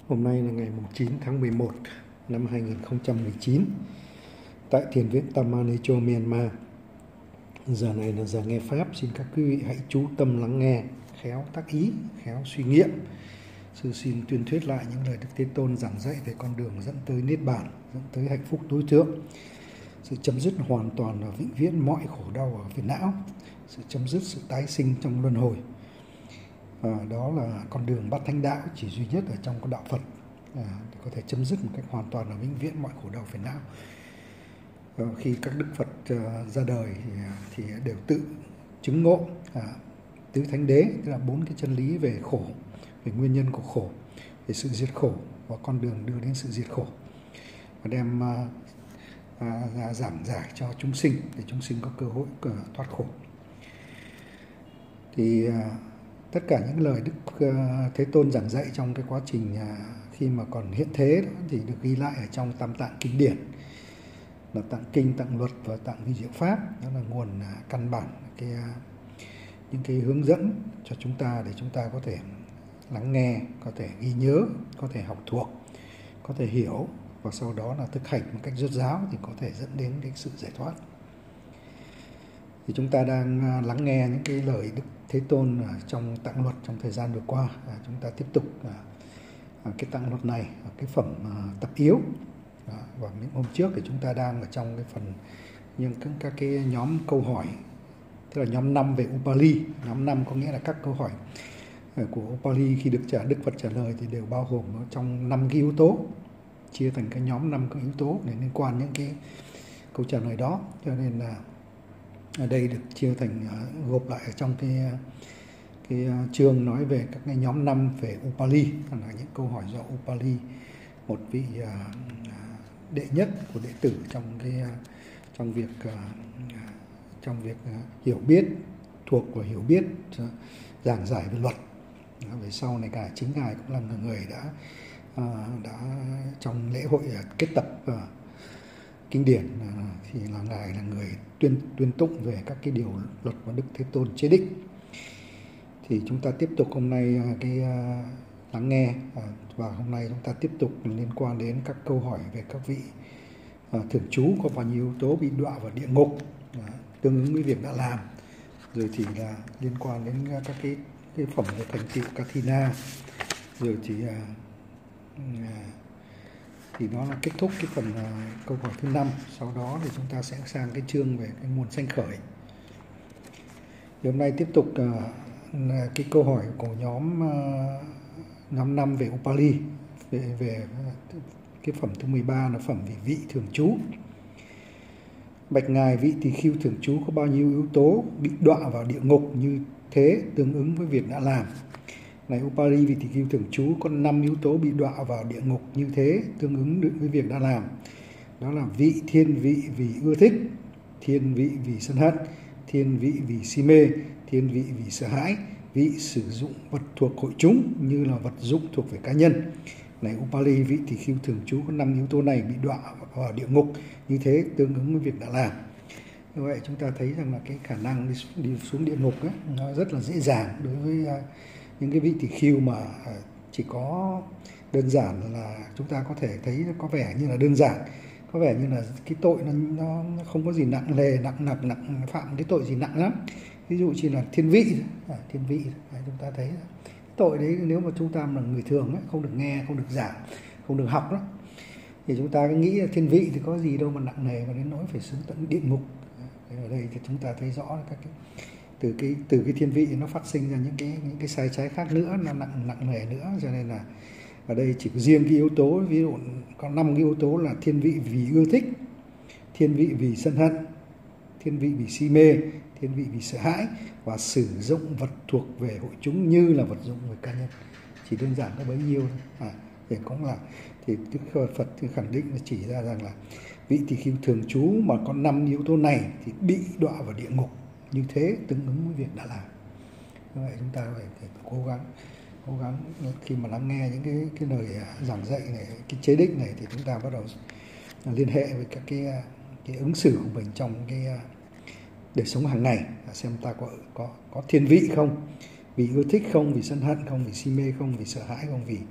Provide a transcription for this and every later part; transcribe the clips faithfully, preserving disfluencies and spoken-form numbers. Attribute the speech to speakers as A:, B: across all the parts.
A: Hôm nay là ngày chín tháng mười một năm hai nghìn không trăm mười chín tại Thiền viện Tamanicho, Myanmar. Giờ này là giờ nghe Pháp, xin các quý vị hãy chú tâm lắng nghe, khéo tác ý, khéo suy nghiệm. Sư xin tuyên thuyết lại những lời Đức Thế Tôn giảng dạy về con đường dẫn tới Niết Bàn, dẫn tới hạnh phúc tối thượng, sự chấm dứt hoàn toàn và vĩnh viễn mọi khổ đau ở phiền não, sự chấm dứt sự tái sinh trong luân hồi. À, đó là con đường bát thánh đạo chỉ duy nhất ở trong con đạo Phật, à, để có thể chấm dứt một cách hoàn toàn và vĩnh viễn mọi khổ đau phiền não. À, khi các Đức Phật à, ra đời thì, thì đều tự chứng ngộ à, tứ thánh đế, tức là bốn cái chân lý về khổ, về nguyên nhân của khổ, về sự diệt khổ và con đường đưa đến sự diệt khổ, và đem à, à, ra giảng giải cho chúng sinh để chúng sinh có cơ hội à, thoát khổ. Thì à, tất cả những lời Đức Thế Tôn giảng dạy trong cái quá trình khi mà còn hiện thế đó, thì được ghi lại ở trong Tam Tạng Kinh Điển, là Tạng Kinh, Tạng Luật và Tạng Vi Diệu Pháp. Đó là nguồn căn bản, cái, những cái hướng dẫn cho chúng ta để chúng ta có thể lắng nghe, có thể ghi nhớ, có thể học thuộc, có thể hiểu, và sau đó là thực hành một cách rốt ráo thì có thể dẫn đến cái sự giải thoát. Thì chúng ta đang lắng nghe những cái lời Đức Thế Tôn trong Tạng Luật trong thời gian vừa qua. À, chúng ta tiếp tục à, cái Tạng Luật này, cái phẩm à, tập yếu. À, và những hôm trước thì chúng ta đang ở trong cái phần những các, các cái nhóm câu hỏi, tức là nhóm năm về Upali. Nhóm năm có nghĩa là các câu hỏi của Upali khi được trả Đức Phật trả lời thì đều bao gồm trong năm cái yếu tố, chia thành cái nhóm năm cái yếu tố để liên quan những cái câu trả lời đó. Cho nên là ở đây được chia thành uh, gộp lại ở trong cái cái uh, chương nói về các cái nhóm năm về Upali, là những câu hỏi do Upali, một vị uh, đệ nhất của đệ tử trong cái uh, trong việc uh, trong việc uh, hiểu biết, thuộc và hiểu biết uh, giảng giải về luật. Uh, về sau này cả chính ngài cũng là người đã uh, đã trong lễ hội uh, kết tập uh, kinh điển thì là ngài là người tuyên tuyên tụng về các cái điều luật mà Đức Thế Tôn chế định. Thì chúng ta tiếp tục hôm nay cái uh, lắng nghe, uh, và hôm nay chúng ta tiếp tục liên quan đến các câu hỏi về các vị uh, thượng chú có bao nhiêu yếu tố bị đọa vào địa ngục, uh, tương ứng với việc đã làm, rồi thì là liên quan đến các cái cái phẩm về thành tựu Kathina, rồi thì uh, uh, thì đó là kết thúc cái phần uh, câu hỏi thứ năm. Sau đó thì chúng ta sẽ sang cái chương về cái nguồn sanh khởi. Thì hôm nay tiếp tục uh, cái câu hỏi của nhóm uh, nhóm năm về Upali, về, về uh, cái phẩm thứ mười ba là phẩm về vị thường trú. Bạch ngài, vị tỳ khưu thường trú có bao nhiêu yếu tố bị đọa vào địa ngục như thế tương ứng với việc đã làm? Này Upali, vị tỳ khưu thường trú có năm yếu tố bị đọa vào địa ngục như thế tương ứng với việc đã làm. Đó là vị thiên vị vì ưa thích, thiên vị vì sân hận, thiên vị vì si mê, thiên vị vì sợ hãi, vị sử dụng vật thuộc hội chúng như là vật dụng thuộc về cá nhân. Này Upali, vị tỳ khưu thường trú có năm yếu tố này bị đọa vào địa ngục như thế tương ứng với việc đã làm. Như vậy chúng ta thấy rằng là cái khả năng đi, đi xuống địa ngục ấy, nó rất là dễ dàng đối với uh, những cái vị tỳ khưu mà chỉ có đơn giản là chúng ta có thể thấy có vẻ như là đơn giản, có vẻ như là cái tội nó, nó không có gì nặng nề, nặng nặng nặng phạm cái tội gì nặng lắm. Ví dụ chỉ là thiên vị, à, thiên vị à, chúng ta thấy tội đấy, nếu mà chúng ta là người thường ấy, không được nghe, không được giảng, không được học đó, thì chúng ta nghĩ là thiên vị thì có gì đâu mà nặng nề mà đến nỗi phải xuống tận địa ngục. Ở đây thì chúng ta thấy rõ các cái từ cái từ cái thiên vị nó phát sinh ra những cái những cái sai trái khác nữa, nó nặng nặng nề nữa. Cho nên là ở đây chỉ có riêng cái yếu tố, ví dụ có năm cái yếu tố là thiên vị vì ưa thích, thiên vị vì sân hận, thiên vị vì si mê, thiên vị vì sợ hãi, và sử dụng vật thuộc về hội chúng như là vật dụng về cá nhân. Chỉ đơn giản có bấy nhiêu thôi. À, thì cũng là thì Đức Phật thì khẳng định là chỉ ra rằng là vị tỳ khưu thường trú mà có năm yếu tố này thì bị đọa vào địa ngục như thế tương ứng với việc đã làm. Như vậy chúng ta phải, phải cố gắng cố gắng khi mà lắng nghe những cái cái lời giảng dạy này, cái chế định này, thì chúng ta bắt đầu liên hệ với các cái cái ứng xử của mình trong cái đời sống hàng ngày, xem ta có có có thiên vị không, vì ưa thích không, vì sân hận không, vì si mê không, vì sợ hãi không, vì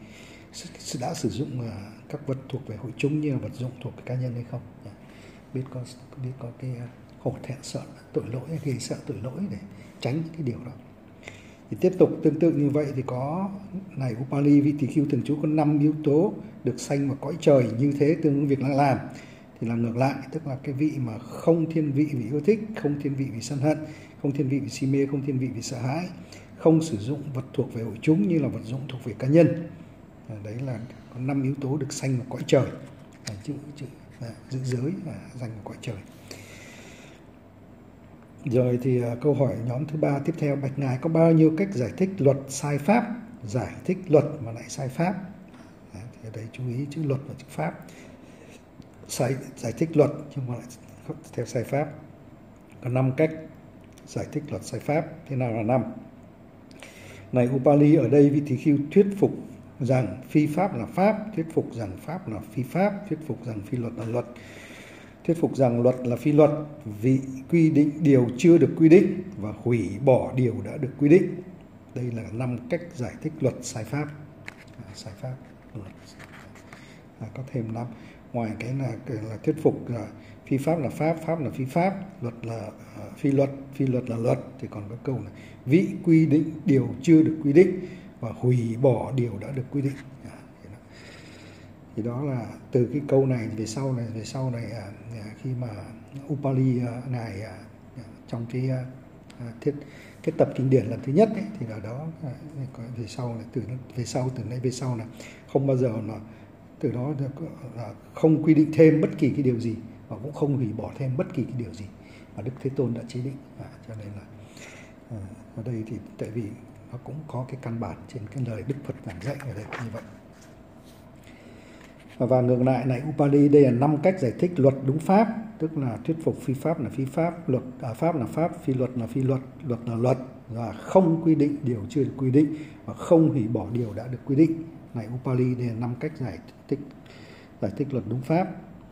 A: đã sử dụng các vật thuộc về hội chúng như là vật dụng thuộc về cá nhân hay không, biết có biết có cái hổ thẹn sợ tội lỗi hay gây sợ tội lỗi để tránh cái điều đó. Thì tiếp tục tương tự như vậy thì có này Upali, vị tỳ khưu thường trú có năm yếu tố được sanh vào cõi trời, như thế tương ứng việc đang làm. Thì là ngược lại, tức là cái vị mà không thiên vị vì yêu thích, không thiên vị vì sân hận, không thiên vị vì si mê, không thiên vị vì sợ hãi, không sử dụng vật thuộc về hội chúng như là vật dụng thuộc về cá nhân. À, đấy là có năm yếu tố được sanh vào cõi trời, à, chữ chữ à, giữ giới và sanh vào cõi trời. Rồi thì uh, câu hỏi nhóm thứ ba tiếp theo, bạch ngài có bao nhiêu cách giải thích luật sai pháp? Giải thích luật mà lại sai pháp. Đấy, thì ở đây chú ý chữ luật và chữ pháp. Sai, giải thích luật nhưng mà lại theo sai pháp. Có năm cách giải thích luật sai pháp. Thế nào là năm? Này Upali, ở đây vị tỳ khưu thuyết phục rằng phi pháp là pháp, thuyết phục rằng pháp là phi pháp, thuyết phục rằng phi luật là luật, thuyết phục rằng luật là phi luật vì quy định điều chưa được quy định và hủy bỏ điều đã được quy định. Đây là năm cách giải thích luật sai pháp. À, sai pháp luật. À, có thêm năm. Ngoài cái là, là thuyết phục là phi pháp là pháp, pháp là phi pháp, luật là uh, phi luật, phi luật là luật, thì còn có câu này vị quy định điều chưa được quy định và hủy bỏ điều đã được quy định. À, thì đó là từ cái câu này về sau này về sau này à, khi mà Upali à, ngài à, trong cái à, thiết cái tập kinh điển lần thứ nhất ấy, thì ở đó à, về sau này từ về sau từ nay về sau là không bao giờ là từ đó là không quy định thêm bất kỳ cái điều gì và cũng không hủy bỏ thêm bất kỳ cái điều gì mà Đức Thế Tôn đã chế định. À, cho nên là à, ở đây thì tại vì nó cũng có cái căn bản trên cái lời Đức Phật giảng dạy ở đây như vậy. Và ngược lại này Upali, đây là năm cách giải thích luật đúng pháp, tức là thuyết phục phi pháp là phi pháp, luật à, pháp là pháp, phi luật là phi luật, luật là luật, và không quy định điều chưa được quy định và không hủy bỏ điều đã được quy định. Này Upali, đây là năm cách giải thích giải thích luật đúng pháp.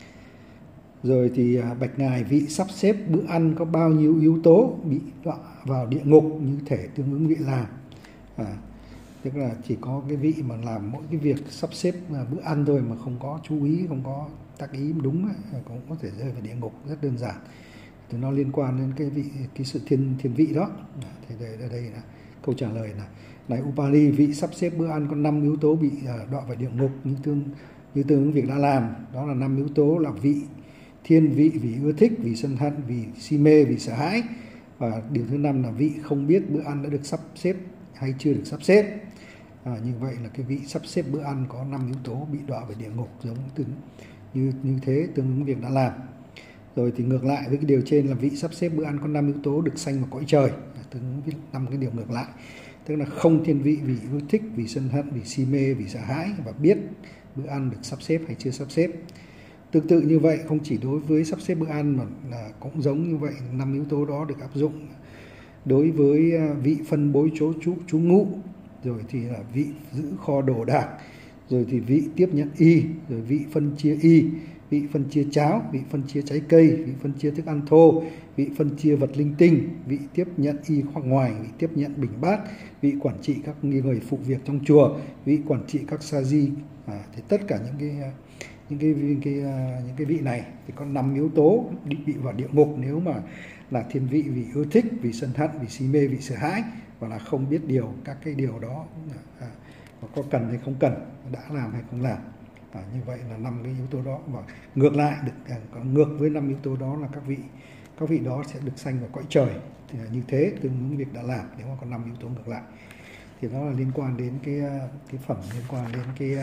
A: Rồi thì bạch ngài, vị sắp xếp bữa ăn có bao nhiêu yếu tố bị đọa vào địa ngục như thể tương ứng vị làm? À, tức là chỉ có cái vị mà làm mỗi cái việc sắp xếp bữa ăn thôi mà không có chú ý, không có tác ý đúng ấy, cũng có thể rơi vào địa ngục, rất đơn giản. Thì nó liên quan đến cái vị cái sự thiên thiên vị đó. Thì đây, đây, đây là câu trả lời là này Upali, vị sắp xếp bữa ăn có năm yếu tố bị đọa vào địa ngục như tương như tương ứng việc đã làm. Đó là năm yếu tố là vị thiên vị vì ưa thích, vì sân hận, vì si mê, vì sợ hãi. Và điều thứ năm là vị không biết bữa ăn đã được sắp xếp hay chưa được sắp xếp. À, như vậy là cái vị sắp xếp bữa ăn có năm yếu tố bị đọa về địa ngục, giống tương như như thế tương ứng việc đã làm. Rồi thì ngược lại với cái điều trên là vị sắp xếp bữa ăn có năm yếu tố được sanh vào cõi trời, tương ứng với năm cái điều ngược lại, tức là không thiên vị vì ưa thích, vì sân hận, vì si mê, vì sợ hãi, và biết bữa ăn được sắp xếp hay chưa sắp xếp. Tương tự như vậy, không chỉ đối với sắp xếp bữa ăn mà là cũng giống như vậy, năm yếu tố đó được áp dụng đối với vị phân bối chỗ trú, trú ngụ, rồi thì là vị giữ kho đồ đạc, rồi thì vị tiếp nhận y, rồi vị phân chia y, vị phân chia cháo, vị phân chia trái cây, vị phân chia thức ăn thô, vị phân chia vật linh tinh, vị tiếp nhận y khoang ngoài, vị tiếp nhận bình bát, vị quản trị các người phụ việc trong chùa, vị quản trị các sa di. À, thì tất cả những cái những cái, những cái những cái vị này thì có năm yếu tố bị vào địa ngục nếu mà là thiên vị vì ưa thích, vì sân hận, vì si mê, vì sợ hãi, và là không biết điều các cái điều đó à, có cần hay không cần, đã làm hay không làm. À, như vậy là năm cái yếu tố đó, và ngược lại được à, ngược với năm yếu tố đó là các vị các vị đó sẽ được sanh vào cõi trời. Thì như thế tương ứng việc đã làm nếu mà có năm yếu tố ngược lại. Thì nó là liên quan đến cái cái phẩm liên quan đến cái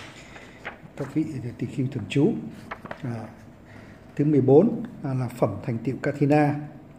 A: các vị tỳ khưu thường trú. À, thứ mười bốn à, là phẩm thành tựu Kathina.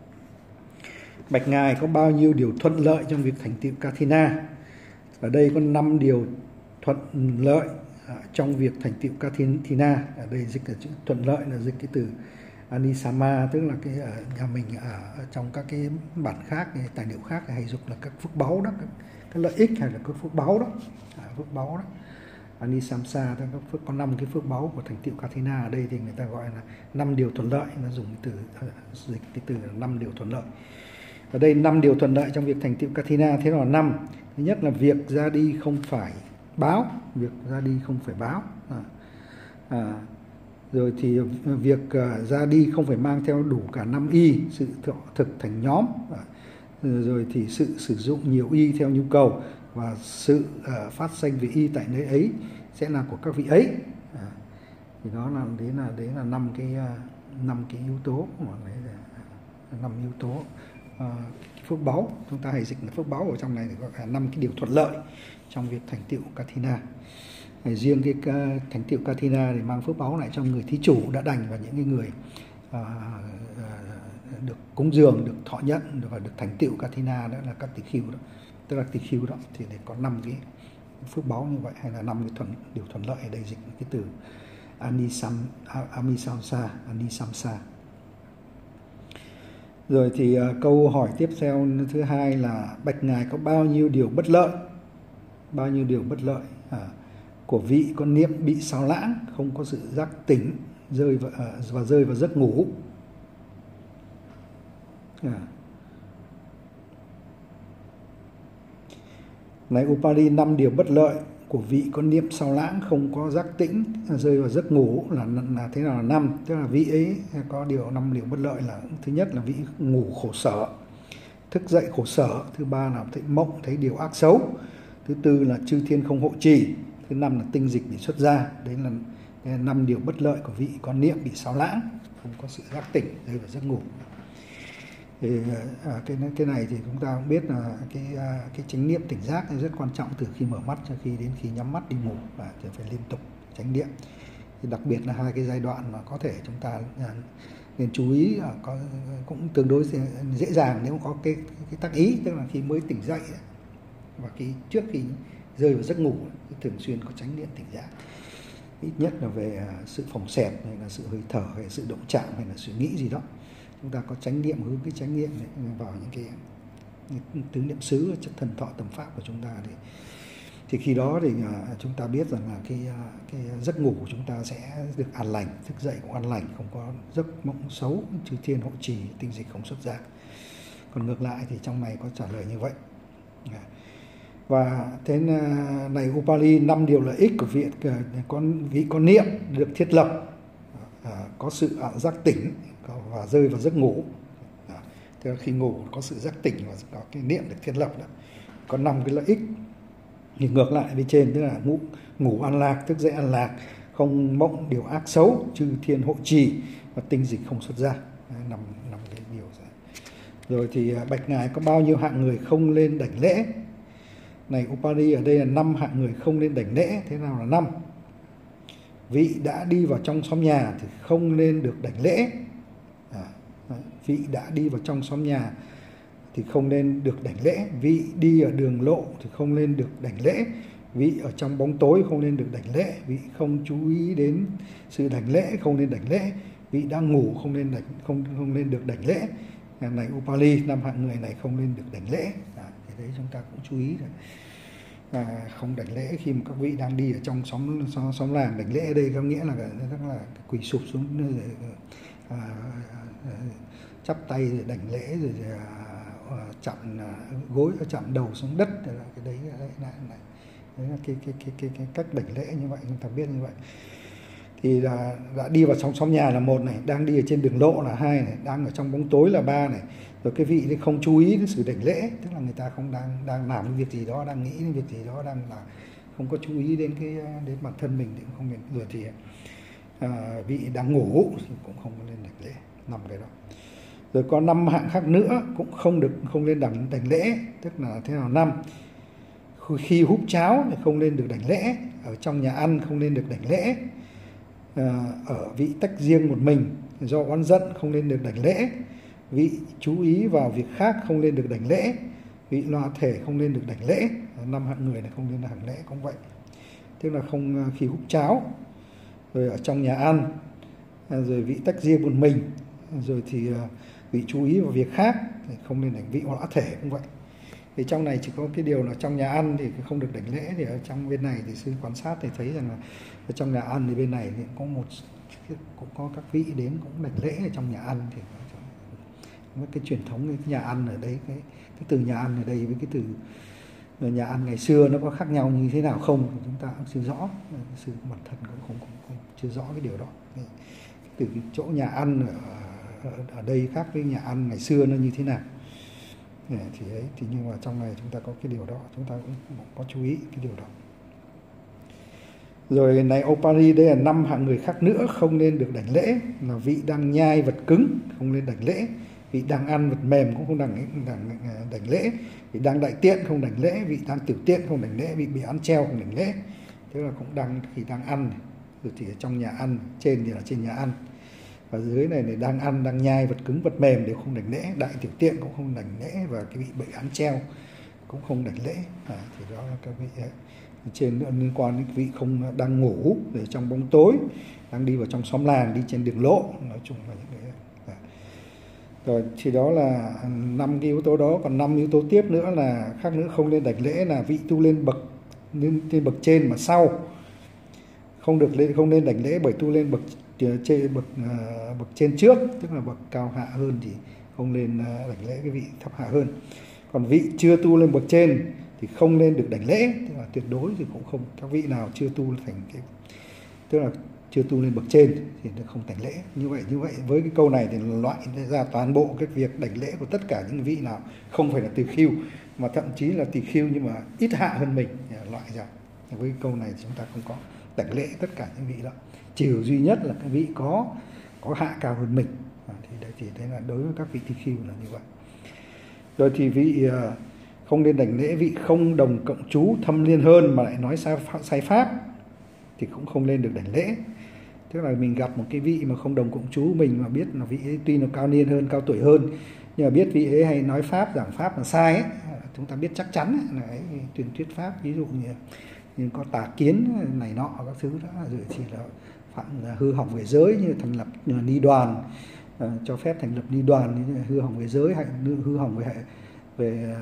A: Bạch ngài, có bao nhiêu điều thuận lợi trong việc thành tựu Kathina? Ở đây có năm điều thuận lợi à, trong việc thành tựu Kathina. Ở đây dịch là chữ thuận lợi là dịch cái từ Anisama, tức là cái ở nhà mình ở, ở trong các cái bản khác, cái tài liệu khác hay dục là các phước báu đó, các, các lợi ích hay là các phước báu đó, à, phước báu đó. Anisamsa, các phước có năm cái phước báu của thành tựu Kathina. Ở đây thì người ta gọi là năm điều thuận lợi, nó dùng từ dịch cái từ là năm điều thuận lợi. Ở đây năm điều thuận lợi trong việc thành tựu Kathina thế nào là năm? Thứ nhất là việc ra đi không phải báo, việc ra đi không phải báo. À, à, rồi thì việc uh, ra đi không phải mang theo đủ cả năm y, sự thực thành nhóm. À, rồi thì sự sử dụng nhiều y theo nhu cầu và sự uh, phát sinh về y tại nơi ấy sẽ là của các vị ấy. À, thì đó là đấy là đấy là năm cái năm uh, cái yếu tố mà đấy là năm yếu tố uh, phước báu. Chúng ta hay dịch là phước báu, ở trong này thì có cả năm cái điều thuận lợi trong việc thành tựu Kathina. Riêng cái thành tựu Kathina thì mang phước báu lại cho người thí chủ đã đành và những cái người à, à, được cúng dường, được thọ nhận và được thành tựu Kathina, đó là các tỳ khưu đó, tức là tỳ khưu đó thì để có năm cái phước báu như vậy, hay là năm cái thuận điều thuận lợi. Ở đây dịch cái từ anisam amisamsa anisamsa. Rồi thì uh, câu hỏi tiếp theo thứ hai là bạch ngài có bao nhiêu điều bất lợi, bao nhiêu điều bất lợi à, của vị có niệm bị sao lãng, không có sự giác tỉnh, rơi vào, à, và rơi vào giấc ngủ. À. Này Upali, năm điều bất lợi của vị có niệm sao lãng, không có giác tĩnh, rơi vào giấc ngủ là, là thế nào là năm? Tức là vị ấy có điều năm điều bất lợi là thứ nhất là vị ngủ khổ sở, thức dậy khổ sở. Thứ ba là thấy mộng, thấy điều ác xấu. Thứ tư là chư thiên không hộ trì. Thứ năm là tinh dịch bị xuất ra. Đấy là, là năm điều bất lợi của vị có niệm bị sao lãng, không có sự giác tỉnh, rơi vào giấc ngủ. Thì à, cái cái này thì chúng ta cũng biết là cái cái chánh niệm tỉnh giác rất quan trọng từ khi mở mắt cho khi đến khi nhắm mắt đi ngủ, và thì phải liên tục chánh niệm. Thì đặc biệt là hai cái giai đoạn mà có thể chúng ta à, nên chú ý, à, có cũng tương đối dễ dàng nếu có cái cái tác ý, tức là khi mới tỉnh dậy và khi trước khi rơi vào giấc ngủ thường xuyên có chánh niệm tỉnh giác, ít nhất là về sự phồng xẹp hay là sự hơi thở hay sự động chạm hay là suy nghĩ gì đó. Chúng ta có chánh niệm, hướng cái chánh niệm vào những cái, cái tứ niệm xứ, chất thần thọ tầm pháp của chúng ta, thì thì khi đó thì uh, chúng ta biết rằng là cái uh, cái giấc ngủ của chúng ta sẽ được an lành, thức dậy cũng an lành, không có giấc mộng xấu, chư thiên hộ trì, tinh dịch không xuất ra. Còn ngược lại thì trong này có trả lời như vậy. Yeah. Và thế uh, này Upali, năm điều lợi ích của vị uh, con vị con niệm được thiết lập, uh, có sự uh, giác tỉnh và rơi vào giấc ngủ. Đó. Thế là khi ngủ có sự giác tỉnh và có cái niệm được thiết lập đó. Có năm cái lợi ích. Thì ngược lại bên trên, tức là ngủ, ngủ an lạc, thức dậy an lạc, không mộng điều ác xấu, chư thiên hộ trì và tinh dịch không xuất ra. Năm năm cái điều ra. Rồi thì bạch ngài có bao nhiêu hạng người không lên đảnh lễ? Này Upali, ở đây là năm hạng người không lên đảnh lễ. Thế nào là năm? Vị đã đi vào trong xóm nhà thì không nên được đảnh lễ. À, vị đã đi vào trong xóm nhà thì không nên được đảnh lễ. Vị đi ở đường lộ thì không nên được đảnh lễ. Vị ở trong bóng tối không nên được đảnh lễ. Vị không chú ý đến sự đảnh lễ, không nên đảnh lễ. Vị đang ngủ không nên đảnh, không không nên được đảnh lễ. Này Upali, năm hạng người này không nên được đảnh lễ. À, thì đấy chúng ta cũng chú ý rồi. À, không đảnh lễ khi mà các vị đang đi ở trong xóm xóm, xóm làng. Đảnh lễ ở đây có nghĩa là rất là quỳ sụp xuống, à, à, chắp tay rồi đảnh lễ, rồi à, chạm à, gối chạm đầu xuống đất. Là cái đấy, đấy, là, là, đấy là cái, cái, cái, cái, cái cách đảnh lễ như vậy, chúng ta biết như vậy. Thì là đã đi vào trong xóm nhà là một này, đang đi ở trên đường lộ là hai này, đang ở trong bóng tối là ba này. Rồi cái vị thì không chú ý đến sự đảnh lễ, tức là người ta không đang đang làm cái việc gì đó, đang nghĩ đến việc gì đó, đang là không có chú ý đến cái đến bản thân mình, thì không biết. Rồi thì à, vị đang ngủ thì cũng không có lên đảnh lễ, năm cái đó. Rồi có năm hạng khác nữa cũng không được không lên đảnh đảnh lễ, tức là thế nào? Năm, khi húp cháo thì không lên được đảnh lễ, ở trong nhà ăn không lên được đảnh lễ, à, ở vị tách riêng một mình do oán giận không lên được đảnh lễ, vị chú ý vào việc khác không lên được đảnh lễ, vị loa thể không lên được đảnh lễ. Năm hạng người này không lên được đảnh lễ cũng vậy, tức là không khi húp cháo, rồi ở trong nhà ăn, rồi vị tách riêng một mình, rồi thì vị chú ý vào việc khác thì không nên đảnh. Vị loa thể cũng vậy. Thì trong này chỉ có cái điều là trong nhà ăn thì không được đảnh lễ, thì ở trong bên này thì sư quan sát thì thấy rằng là ở trong nhà ăn thì bên này thì có một cũng có các vị đến cũng đảnh lễ ở trong nhà ăn. Thì cái truyền thống cái nhà ăn ở đây, cái cái từ nhà ăn ở đây với cái từ Rồi nhà ăn ngày xưa nó có khác nhau như thế nào không thì chúng ta cũng chưa rõ, sư bản thân cũng không, không, không chưa rõ cái điều đó. Từ cái chỗ nhà ăn ở, ở đây khác với nhà ăn ngày xưa nó như thế nào thì ấy, thì nhưng mà trong này chúng ta có cái điều đó, chúng ta cũng có chú ý cái điều đó. Rồi này Opari, đây là năm hạng người khác nữa không nên được đảnh lễ, là vị đang nhai vật cứng không nên đảnh lễ, vị đang ăn vật mềm cũng không đảnh, đảnh, đảnh lễ, vị đang đại tiện không đảnh lễ, vị đang tiểu tiện không đảnh lễ, vị bị án treo không đảnh lễ. Tức là cũng đang khi đang ăn, rồi thì ở trong nhà ăn, trên thì là trên nhà ăn, và dưới này này đang ăn, đang nhai vật cứng vật mềm đều không đảnh lễ, đại tiểu tiện cũng không đảnh lễ, và cái vị bị án treo cũng không đảnh lễ. À, thì đó là các vị ấy. Trên nữa liên quan đến vị không đang ngủ ở trong bóng tối, đang đi vào trong xóm làng, đi trên đường lộ, nói chung là những cái à. Rồi thì đó là năm cái yếu tố đó. Còn năm yếu tố tiếp nữa là khác nữa không nên đảnh lễ là vị tu lên bậc lên, lên bậc trên mà sau không được lên, không nên đảnh lễ bởi tu lên bậc trên bậc uh, bậc trên trước, tức là bậc cao hạ hơn thì không nên uh, đảnh lễ cái vị thấp hạ hơn. Còn vị chưa tu lên bậc trên thì không nên được đảnh lễ, tức là tuyệt đối thì cũng không, các vị nào chưa tu thành cái, tức là chưa tu lên bậc trên thì không đảnh lễ. Như vậy như vậy với cái câu này thì loại ra toàn bộ cái việc đảnh lễ của tất cả những vị nào không phải là tỳ khưu mà thậm chí là tỳ khưu nhưng mà ít hạ hơn mình, loại ra. Với cái câu này chúng ta không có đảnh lễ tất cả những vị đó, trừ duy nhất là cái vị có có hạ cao hơn mình. À, thì đấy thì đấy là đối với các vị tỳ khưu là như vậy. Rồi thì vị uh, không nên đảnh lễ vị không đồng cộng chú thâm liên hơn mà lại nói sai, sai pháp thì cũng không nên được đảnh lễ. Tức là mình gặp một cái vị mà không đồng cộng chú, mình mà biết là vị ấy tuy nó cao niên hơn, cao tuổi hơn, nhưng mà biết vị ấy hay nói pháp, giảng pháp là sai ấy, chúng ta biết chắc chắn ấy, là ấy, tuyên thuyết pháp, ví dụ như, như có tà kiến này nọ các thứ đó, rồi chỉ là phạm hư hỏng về giới như thành lập ni đoàn, uh, cho phép thành lập ni đoàn, hư hỏng về giới hay hư hỏng về về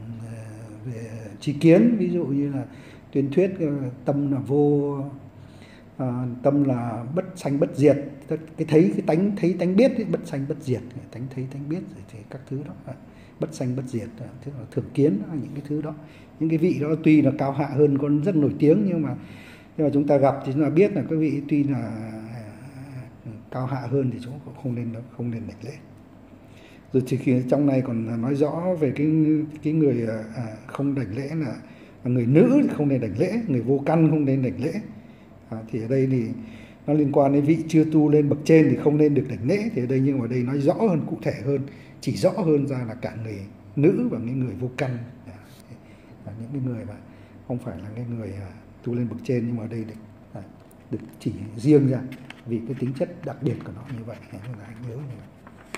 A: về tri kiến, ví dụ như là tuyên thuyết tâm là vô, uh, tâm là bất sanh bất diệt, cái thấy cái tánh thấy tánh biết ấy, bất sanh bất diệt, tánh thấy tánh biết rồi thì các thứ đó, bất sanh bất diệt, tức là thường kiến, những cái thứ đó, những cái vị đó tuy là cao hạ hơn, còn rất nổi tiếng, nhưng mà nhưng mà chúng ta gặp thì chúng ta biết là cái vị tuy là cao hạ hơn thì chúng cũng không nên không nên đảnh lễ. Rồi thì khi trong này còn nói rõ về cái cái người à, không đảnh lễ là, là người nữ thì không nên đảnh lễ, người vô căn không nên đảnh lễ. À, thì ở đây thì nó liên quan đến vị chưa tu lên bậc trên thì không nên được đảnh lễ. Thì ở đây nhưng mà ở đây nói rõ hơn, cụ thể hơn, chỉ rõ hơn ra là cả người nữ và những người vô căn, à, à, những cái người mà không phải là cái người à, tu lên bậc trên, nhưng mà ở đây được, à, được chỉ riêng ra vì cái tính chất đặc biệt của nó như vậy, là anh nhớ như vậy.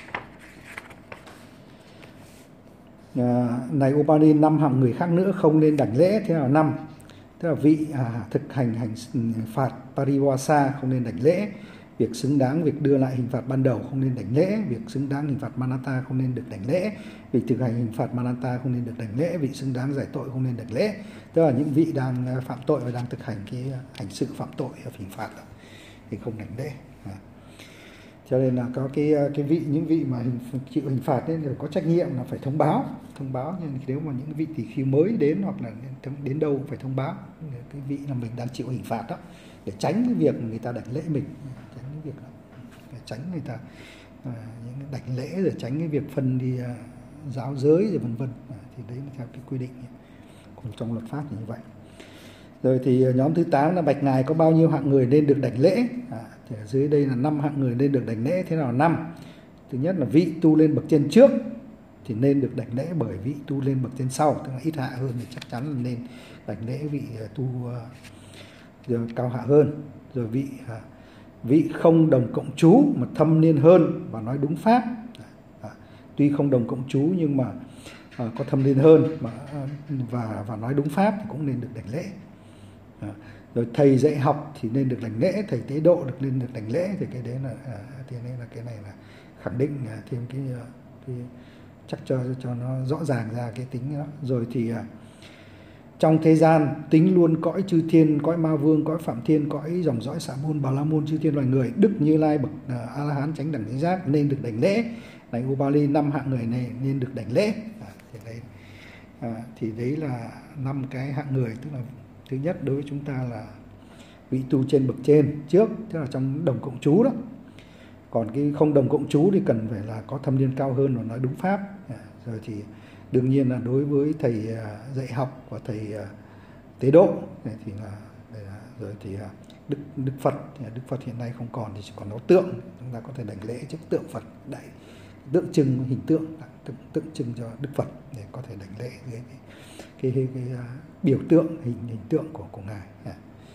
A: À, này Upani, năm hạng người khác nữa không nên đảnh lễ. Thế là năm, tức là vị à, thực hành hành phạt Pariwasa không nên đảnh lễ, việc xứng đáng việc đưa lại hình phạt ban đầu không nên đảnh lễ, việc xứng đáng hình phạt Manata không nên được đảnh lễ, việc thực hành hình phạt Manata không nên được đảnh lễ, vị xứng đáng giải tội không nên đảnh lễ. Tức là những vị đang phạm tội và đang thực hành cái hành sự phạm tội hình phạt thì không đảnh lễ. À. Cho nên là có cái cái vị những vị mà hình, chịu hình phạt nên có trách nhiệm là phải thông báo, thông báo. Nhưng nếu mà những vị tỳ khưu mới đến hoặc là đến đâu cũng phải thông báo cái vị là mình đang chịu hình phạt đó, để tránh cái việc người ta đảnh lễ mình, tránh cái việc đó, để tránh người ta à, những đảnh lễ, rồi tránh cái việc phân đi à, giáo giới rồi vân vân. À, thì đấy là theo cái quy định của trong luật pháp như vậy. Rồi thì nhóm thứ tám là bạch ngài có bao nhiêu hạng người nên được đảnh lễ. À, thì ở dưới đây là năm hạng người nên được đảnh lễ. Thế nào năm? Thứ nhất là vị tu lên bậc trên trước thì nên được đảnh lễ bởi vị tu lên bậc trên sau, tức là ít hạ hơn thì chắc chắn là nên đảnh lễ vị tu uh, cao hạ hơn. Rồi vị uh, vị không đồng cộng chú mà thâm niên hơn và nói đúng pháp. À, tuy không đồng cộng chú nhưng mà uh, có thâm niên hơn mà, uh, và và nói đúng pháp thì cũng nên được đảnh lễ. À, rồi thầy dạy học thì nên được đảnh lễ, thầy tế độ được nên được đảnh lễ, thì cái đấy là à, thì đấy là cái này là khẳng định à, thêm cái, cái chắc cho cho nó rõ ràng ra cái tính đó. Rồi thì à, trong thế gian tính luôn cõi chư thiên, cõi ma vương, cõi phạm thiên, cõi dòng dõi xả môn, bà la môn, chư thiên loài người, đức Như Lai bậc à, a la hán chánh đẳng chánh giác nên được đảnh lễ. Này Upali, năm hạng người này nên được đảnh lễ. À, thì đấy À, thì đấy là năm cái hạng người, tức là thứ nhất đối với chúng ta là vị tu trên bậc trên trước, tức là trong đồng cộng trú đó. Còn cái không đồng cộng trú thì cần phải là có thâm niên cao hơn và nói đúng pháp. À, rồi thì đương nhiên là đối với thầy dạy học và thầy tế độ thì là rồi thì Đức Đức Phật, Đức Phật hiện nay không còn thì chỉ còn có tượng, chúng ta có thể đảnh lễ trước tượng Phật, đại tượng trưng hình tượng, tượng, tượng trưng cho Đức Phật để có thể đảnh lễ cái, cái, cái, cái, cái biểu tượng hình hình tượng của của ngài. À.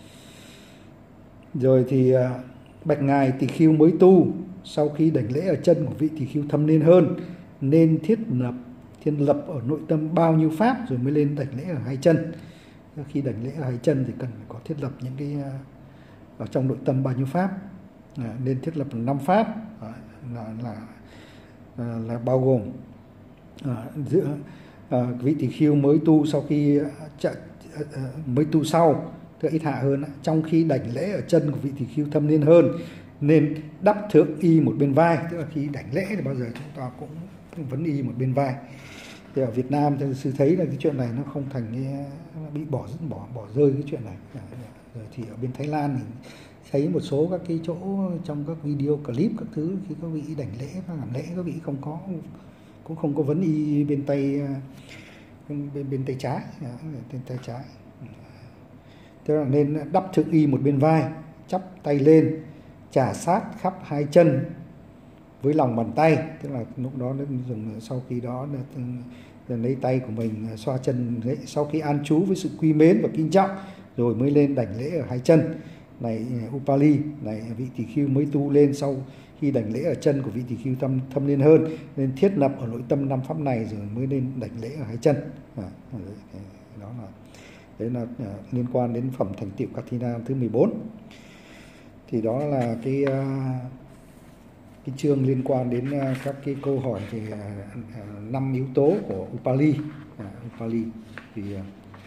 A: Rồi thì bạch ngài tỳ khưu mới tu, sau khi đảnh lễ ở chân của vị tỳ khưu thâm niên hơn nên thiết lập thiên lập ở nội tâm bao nhiêu pháp rồi mới lên đảnh lễ ở hai chân. Khi đảnh lễ ở hai chân thì cần phải có thiết lập những cái ở trong nội tâm bao nhiêu pháp, à, nên thiết lập năm pháp, à, là, là là là bao gồm à, giữa à, vị tỳ khưu mới tu sau khi chạy, à, mới tu sau, tức ít hạ hơn, trong khi đảnh lễ ở chân của vị tỳ khưu thâm niên hơn nên đắp thượng y một bên vai, tức là khi đảnh lễ thì bao giờ chúng ta cũng vấn y một bên vai. Thì ở Việt Nam thì sư thấy là cái chuyện này nó không thành cái, bị bỏ bỏ bỏ rơi cái chuyện này. Rồi thì ở bên Thái Lan mình thấy một số các cái chỗ trong các video clip các thứ, khi các vị đảnh lễ và làm lễ các vị không có cũng không có vấn y bên tay bên bên tay trái, bên tay trái. Tức là nên đắp thượng y một bên vai, chắp tay lên, chà sát khắp hai chân với lòng bàn tay, tức là lúc đó nó dùng, sau khi đó là lấy tay của mình xoa chân, sau khi an trú với sự quý mến và kính trọng rồi mới lên đảnh lễ ở hai chân. Này Upali, này vị tỳ khưu mới tu lên sau khi đảnh lễ ở chân của vị tỳ khưu thâm thâm niên hơn nên thiết lập ở nội tâm năm pháp này rồi mới lên đảnh lễ ở hai chân. À, đó là đấy là à, liên quan đến phẩm thành tựu Kathina thứ mười bốn. Thì đó là cái uh, cái chương liên quan đến uh, các cái câu hỏi về năm uh, yếu tố của Upali. À, Upali thì uh,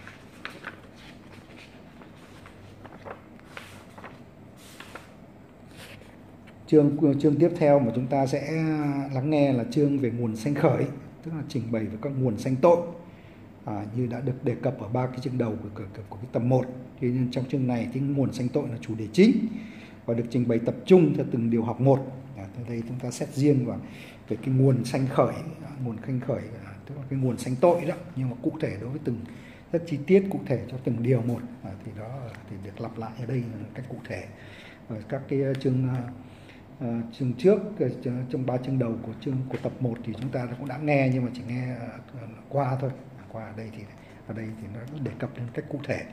A: chương chương tiếp theo mà chúng ta sẽ lắng nghe là chương về nguồn sanh khởi, tức là trình bày về các nguồn sanh tội. À, như đã được đề cập ở ba cái chương đầu của, của, của cái tập một. Tuy nhiên trong chương này thì nguồn sanh tội là chủ đề chính và được trình bày tập trung theo từng điều học một. À, đây chúng ta xét riêng vào về cái nguồn sanh khởi, à, nguồn sanh khởi à, tức là cái nguồn sanh tội đó, nhưng mà cụ thể đối với từng rất chi tiết cụ thể cho từng điều một. À, thì đó thì được lặp lại ở đây là cách cụ thể. Và các cái chương À, chương trước trong ba chương đầu của chương của tập một thì chúng ta cũng đã nghe, nhưng mà chỉ nghe uh, qua thôi. Qua ở đây thì ở đây thì nó đề cập đến cách cụ thể.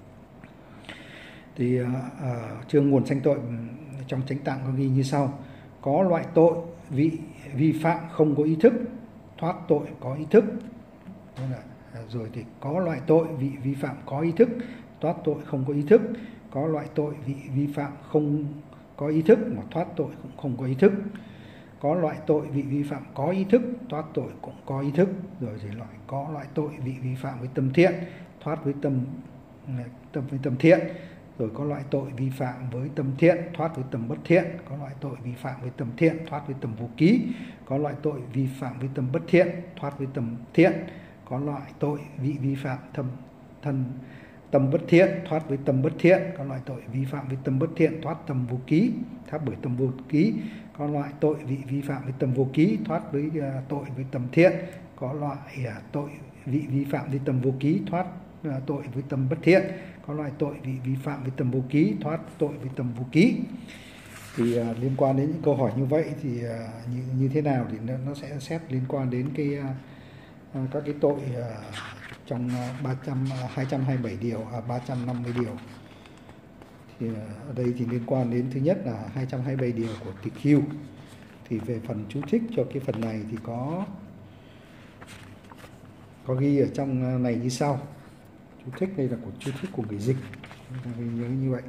A: Thì uh, uh, chương nguồn sanh tội trong chánh tạng có ghi như sau: có loại tội vị vi phạm không có ý thức, thoát tội có ý thức. Rồi thì có loại tội vị vi phạm có ý thức, thoát tội không có ý thức. Có loại tội vị vi phạm không có ý thức mà thoát tội cũng không có ý thức. Có loại tội vị vi phạm có ý thức, thoát tội cũng có ý thức. Rồi thì loại có loại tội vị vi phạm với tâm thiện, thoát với tâm tâm với tâm thiện. Rồi có loại tội vi phạm với tâm thiện, thoát với tâm bất thiện. Có loại tội vi phạm với tâm thiện, thoát với tâm vô ký. Có loại tội vi phạm với tâm bất thiện, thoát với tâm thiện. Có loại tội vị vi phạm tâm thân tâm bất thiện, thoát với tâm bất thiện. Có loại tội vi phạm với tâm bất thiện, thoát tâm vô ký, thoát bởi tâm vô ký. Có loại tội vị vi phạm với tâm vô ký, thoát với uh, tội với tâm thiện. Có loại uh, tội vị vi phạm với tâm vô ký, thoát uh, tội với tâm bất thiện. Có loại tội vị vi phạm với tâm vô ký, thoát tội với tâm vô ký. Thì uh, liên quan đến những câu hỏi như vậy thì uh, như, như thế nào thì nó, nó sẽ xét liên quan đến cái uh, uh, các cái tội uh, trong ba trăm, hai trăm hai mươi bảy điều, à, ba trăm năm mươi điều. Thì ở đây thì liên quan đến thứ nhất là hai trăm hai mươi bảy điều của tỳ khưu. Thì về phần chú thích cho cái phần này thì có có ghi ở trong này như sau. Chú thích đây là của chú thích của người dịch, chúng ta phải nhớ như vậy.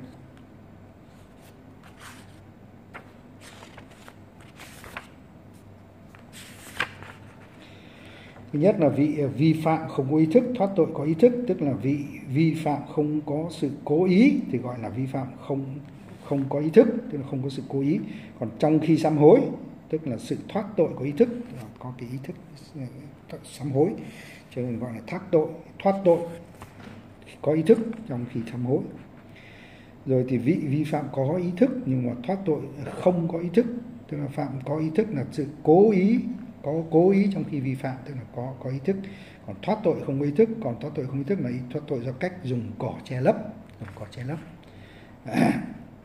A: Thứ nhất là vị vi phạm không có ý thức, thoát tội có ý thức, tức là vị vi phạm không có sự cố ý thì gọi là vi phạm không không có ý thức, tức là không có sự cố ý. Còn trong khi sám hối tức là sự thoát tội có ý thức, có cái ý thức sám hối, cho nên gọi là thoát tội, thoát tội có ý thức trong khi sám hối. Rồi thì vị vi phạm có ý thức nhưng mà thoát tội không có ý thức, tức là phạm có ý thức là sự cố ý, có cố ý trong khi vi phạm, tức là có có ý thức. Còn thoát tội không có ý thức, còn thoát tội không ý thức là thoát tội do cách dùng cỏ che lấp, dùng cỏ che lấp. À.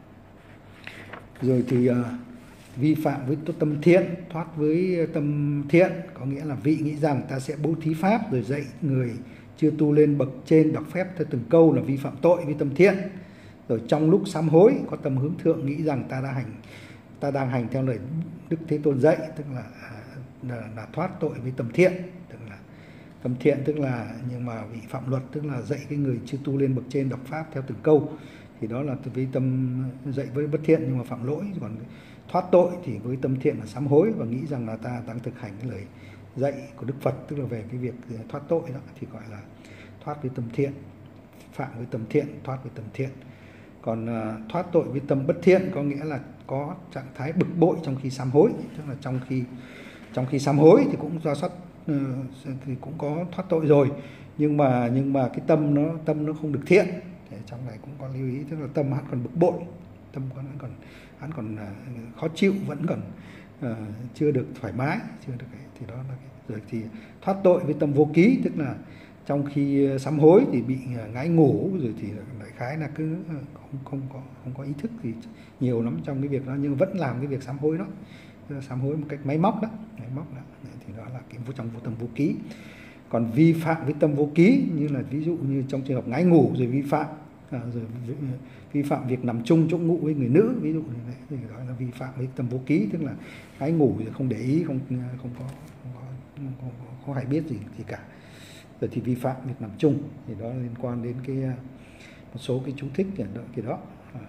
A: Rồi thì uh, vi phạm với tâm thiện, thoát với tâm thiện có nghĩa là vị nghĩ rằng ta sẽ bố thí pháp rồi dạy người chưa tu lên bậc trên đọc phép theo từng câu là vi phạm tội với tâm thiện. Rồi trong lúc sám hối có tâm hướng thượng nghĩ rằng ta đã hành ta đang hành theo lời Đức Thế Tôn dạy, tức là là, là thoát tội với tâm thiện, tức là tâm thiện tức là nhưng mà vị phạm luật tức là dạy cái người chưa tu lên bậc trên đọc pháp theo từng câu, thì đó là với tâm dạy với bất thiện nhưng mà phạm lỗi. Còn thoát tội thì với tâm thiện là sám hối và nghĩ rằng là ta đang thực hành cái lời dạy của Đức Phật, tức là về cái việc thoát tội đó, thì gọi là thoát với tâm thiện, phạm với tâm thiện, thoát với tâm thiện. Còn uh, thoát tội với tâm bất thiện có nghĩa là có trạng thái bực bội trong khi sám hối, tức là trong khi trong khi sám hối thì cũng do sát uh, thì cũng có thoát tội rồi, nhưng mà nhưng mà cái tâm nó tâm nó không được thiện. Thế trong này cũng có lưu ý, tức là tâm hắn còn bực bội, tâm hắn còn hắn còn uh, khó chịu, vẫn còn uh, chưa được thoải mái, chưa được cái, thì đó là cái. Rồi thì thoát tội với tâm vô ký, tức là trong khi sám hối thì bị ngái ngủ, rồi thì đại khái là cứ không không có không có ý thức thì nhiều lắm trong cái việc đó, nhưng vẫn làm cái việc sám hối đó, sám hối một cách máy móc đó, máy móc đó, thì đó là cái vô trong vô tâm vô ký. Còn vi phạm với tâm vô ký như là ví dụ như trong trường hợp ngái ngủ rồi vi phạm, à, rồi vi phạm việc nằm chung chỗ ngủ với người nữ, ví dụ như thế, thì gọi là vi phạm với tâm vô ký, tức là ngái ngủ rồi không để ý, không không có không có không, có, không hay biết gì gì cả. Rồi thì vi phạm việc nằm chung, thì đó liên quan đến cái một số cái chú thích cái đó, cái đó.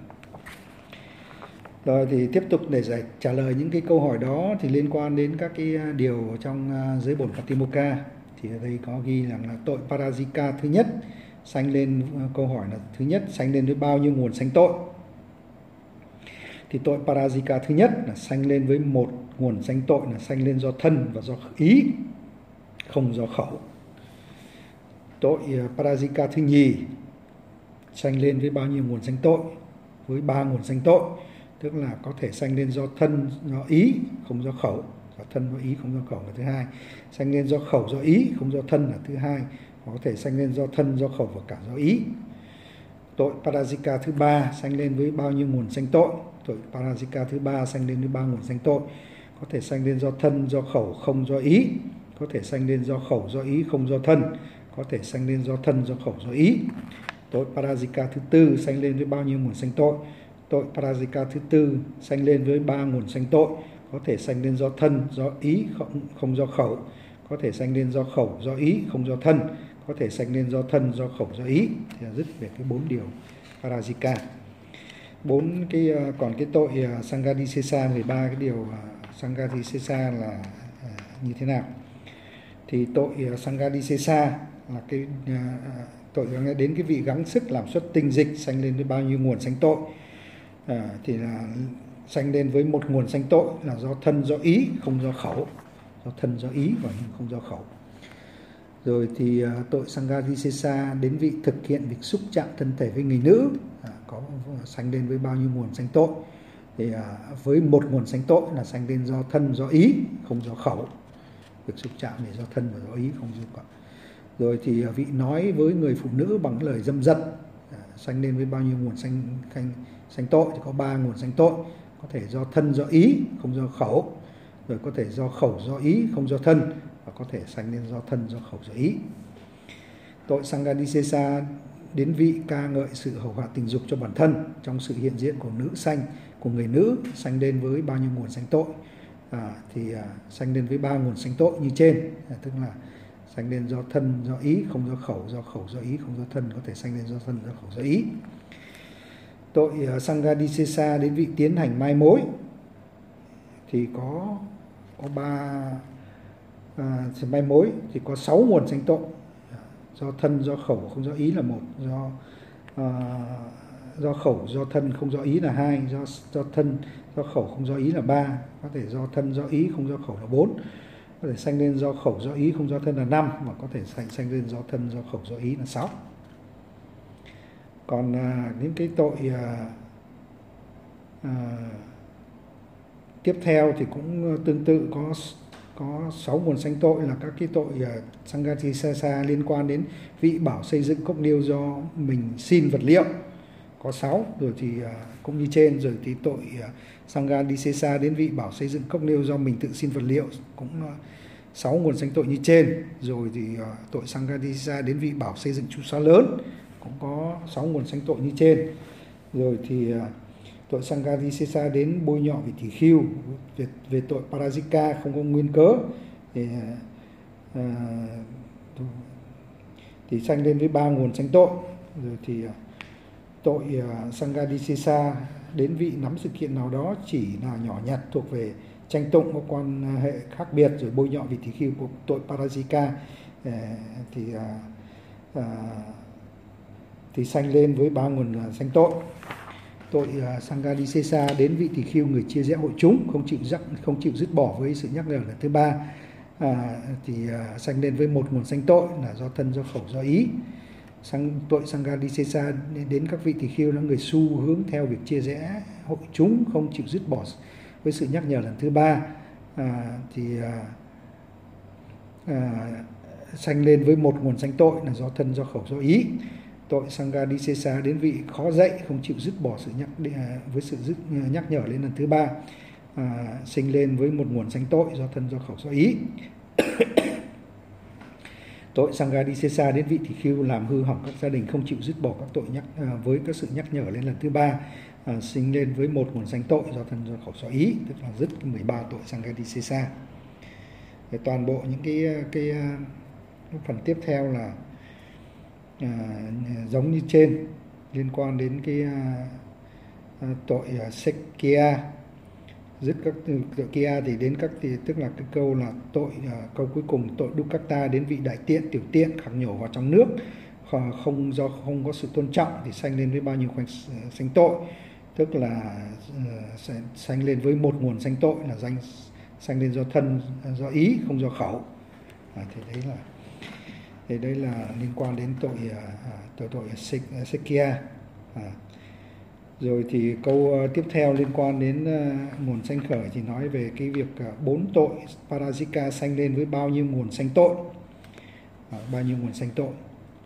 A: Rồi thì tiếp tục để giải trả lời những cái câu hỏi đó thì liên quan đến các cái điều trong giới bổn Patimokkha, thì ở đây có ghi rằng là tội Parajika thứ nhất sanh lên, câu hỏi là thứ nhất sanh lên với bao nhiêu nguồn sanh tội. Thì tội Parajika thứ nhất là sanh lên với một nguồn sanh tội là sanh lên do thân và do ý, không do khẩu. Tội Parajika thứ nhì sanh lên với bao nhiêu nguồn sanh tội? Với ba nguồn sanh tội, tức là có thể sanh lên do thân, do ý, không do khẩu. Do thân do ý, không do khẩu là thứ hai. Sanh lên do khẩu do ý, không do thân là thứ hai. Có thể sanh lên do thân, do khẩu và cả do ý. Tội Parajika thứ ba sanh lên với bao nhiêu nguồn sanh tội? Tội Parajika thứ ba sanh lên với ba nguồn sanh tội. Có thể sanh lên do thân, do khẩu, không do ý. Có thể sanh lên do khẩu, do ý, không do thân. Có thể sanh lên do thân, do khẩu, do ý. Tội Parajika thứ tư sanh lên với bao nhiêu nguồn sanh tội? Tội Parajika thứ tư sanh lên với ba nguồn sanh tội. Có thể sanh lên do thân, do ý, không, không do khẩu. Có thể sanh lên do khẩu, do ý, không do thân. Có thể sanh lên do thân, do khẩu, do ý. Thì là dứt về cái bốn điều Parajika. Bốn cái còn cái tội Sanghadisesa, mười ba cái điều Sanghadisesa là như thế nào? Thì tội Sanghadisesa là cái uh, tội đến cái vị gắng sức làm xuất tinh dịch sanh lên với bao nhiêu nguồn sanh tội? À, thì là sanh lên với một nguồn sanh tội là do thân, do ý, không do khẩu. Do thân, do ý và không do khẩu. Rồi thì uh, tội Sanghadisesa đến vị thực hiện việc xúc chạm thân thể với người nữ, à, có sanh lên với bao nhiêu nguồn sanh tội? Thì uh, với một nguồn sanh tội là sanh lên do thân, do ý, không do khẩu. Việc xúc chạm để do thân và do ý, không do khẩu. Rồi thì vị nói với người phụ nữ bằng lời dâm dật, à, sanh lên với bao nhiêu nguồn sanh, sanh, sanh tội? Thì có ba nguồn sanh tội. Có thể do thân, do ý, không do khẩu. Rồi có thể do khẩu, do ý, không do thân. Và có thể sanh lên do thân, do khẩu, do ý. Tội Sanghadisesa đến vị ca ngợi sự hầu hạ tình dục cho bản thân trong sự hiện diện của nữ sanh, của người nữ, sanh lên với bao nhiêu nguồn sanh tội? À, thì à, sanh lên với ba nguồn sanh tội như trên, à, tức là sanh lên do thân, do ý, không do khẩu, do khẩu, do ý, không do thân. Có thể sanh lên do thân, do khẩu, do ý. Tội uh, Sanghadisesa đến vị tiến hành mai mối thì có có ba uh, mai mối thì có sáu nguồn sanh tội. Do thân, do khẩu, không do ý là một, do uh, do khẩu do thân không do ý là hai, do do thân do khẩu không do ý là ba, có thể do thân do ý không do khẩu là bốn, có thể sanh lên do khẩu do ý không do thân là năm, và có thể sanh sanh lên do thân do khẩu do ý là sáu. Còn à, những cái tội à, à, tiếp theo thì cũng tương tự, có có sáu nguồn sanh tội là các cái tội uh, Sanghadisesa liên quan đến vị bảo xây dựng cốc niêu do mình xin vật liệu, có sáu. Rồi thì uh, cũng như trên, rồi thì tội uh, Sanghadisesa đến vị bảo xây dựng cốc niêu do mình tự xin vật liệu cũng uh, sáu nguồn sanh tội như trên. Rồi thì uh, tội Sanghadisesa đến vị bảo xây dựng trụ sở lớn cũng có sáu nguồn sanh tội như trên. Rồi thì uh, tội Sanghadisesa đến bôi nhọ vị tỷ khưu, về, về tội Parajika không có nguyên cớ thì, à, thì sanh lên với ba nguồn sanh tội. Rồi thì tội uh, Sanghadisesa đến vị nắm sự kiện nào đó chỉ là nhỏ nhặt thuộc về tranh tụng có quan hệ khác biệt, rồi bôi nhọ vị tỷ khưu của tội Parajika uh, thì uh, uh, thì sanh lên với ba nguồn uh, sanh tội. Tội uh, Sanghadisesa đến vị tỷ khưu người chia rẽ hội chúng, không chịu dắt, không chịu dứt bỏ với sự nhắc nhở lần thứ ba, à, thì uh, sanh lên với một nguồn sanh tội là do thân, do khẩu, do ý. Sang tội Sanghadisesa đến các vị tỷ khưu là người xu hướng theo việc chia rẽ hội chúng, không chịu dứt bỏ với sự nhắc nhở lần thứ ba, à, thì uh, uh, sanh lên với một nguồn sanh tội là do thân, do khẩu, do ý. Tội Sanghadisesa đến vị khó dạy, không chịu dứt bỏ sự nhắc với sự dứt, nhắc nhở lên lần thứ ba, à, sinh lên với một nguồn sanh tội do thân, do khẩu, do ý. Tội Sanghadisesa đến vị tỷ khưu làm hư hỏng các gia đình, không chịu dứt bỏ các tội nhắc à, với các sự nhắc nhở lên lần thứ ba, à, sinh lên với một nguồn sanh tội do thân, do khẩu, do ý, tức là dứt mười ba tội Sanghadisesa. Toàn bộ những cái, cái, cái phần tiếp theo là À, giống như trên, liên quan đến cái à, à, tội à, Sekya, dứt các tội kia thì đến các thì tức là cái câu là tội à, câu cuối cùng tội Dukkata đến vị đại tiện tiểu tiện khạc nhổ vào trong nước, không do không có sự tôn trọng thì sanh lên với bao nhiêu khoanh sanh tội, tức là uh, sanh lên với một nguồn sanh tội là danh sanh lên do thân, do ý, không do khẩu. À, thì đấy là thì đây là liên quan đến tội tội tội Sekya. À, rồi thì câu tiếp theo liên quan đến nguồn sanh khởi thì nói về cái việc bốn tội Parajika sanh lên với bao nhiêu nguồn sanh tội, à, bao nhiêu nguồn sanh tội.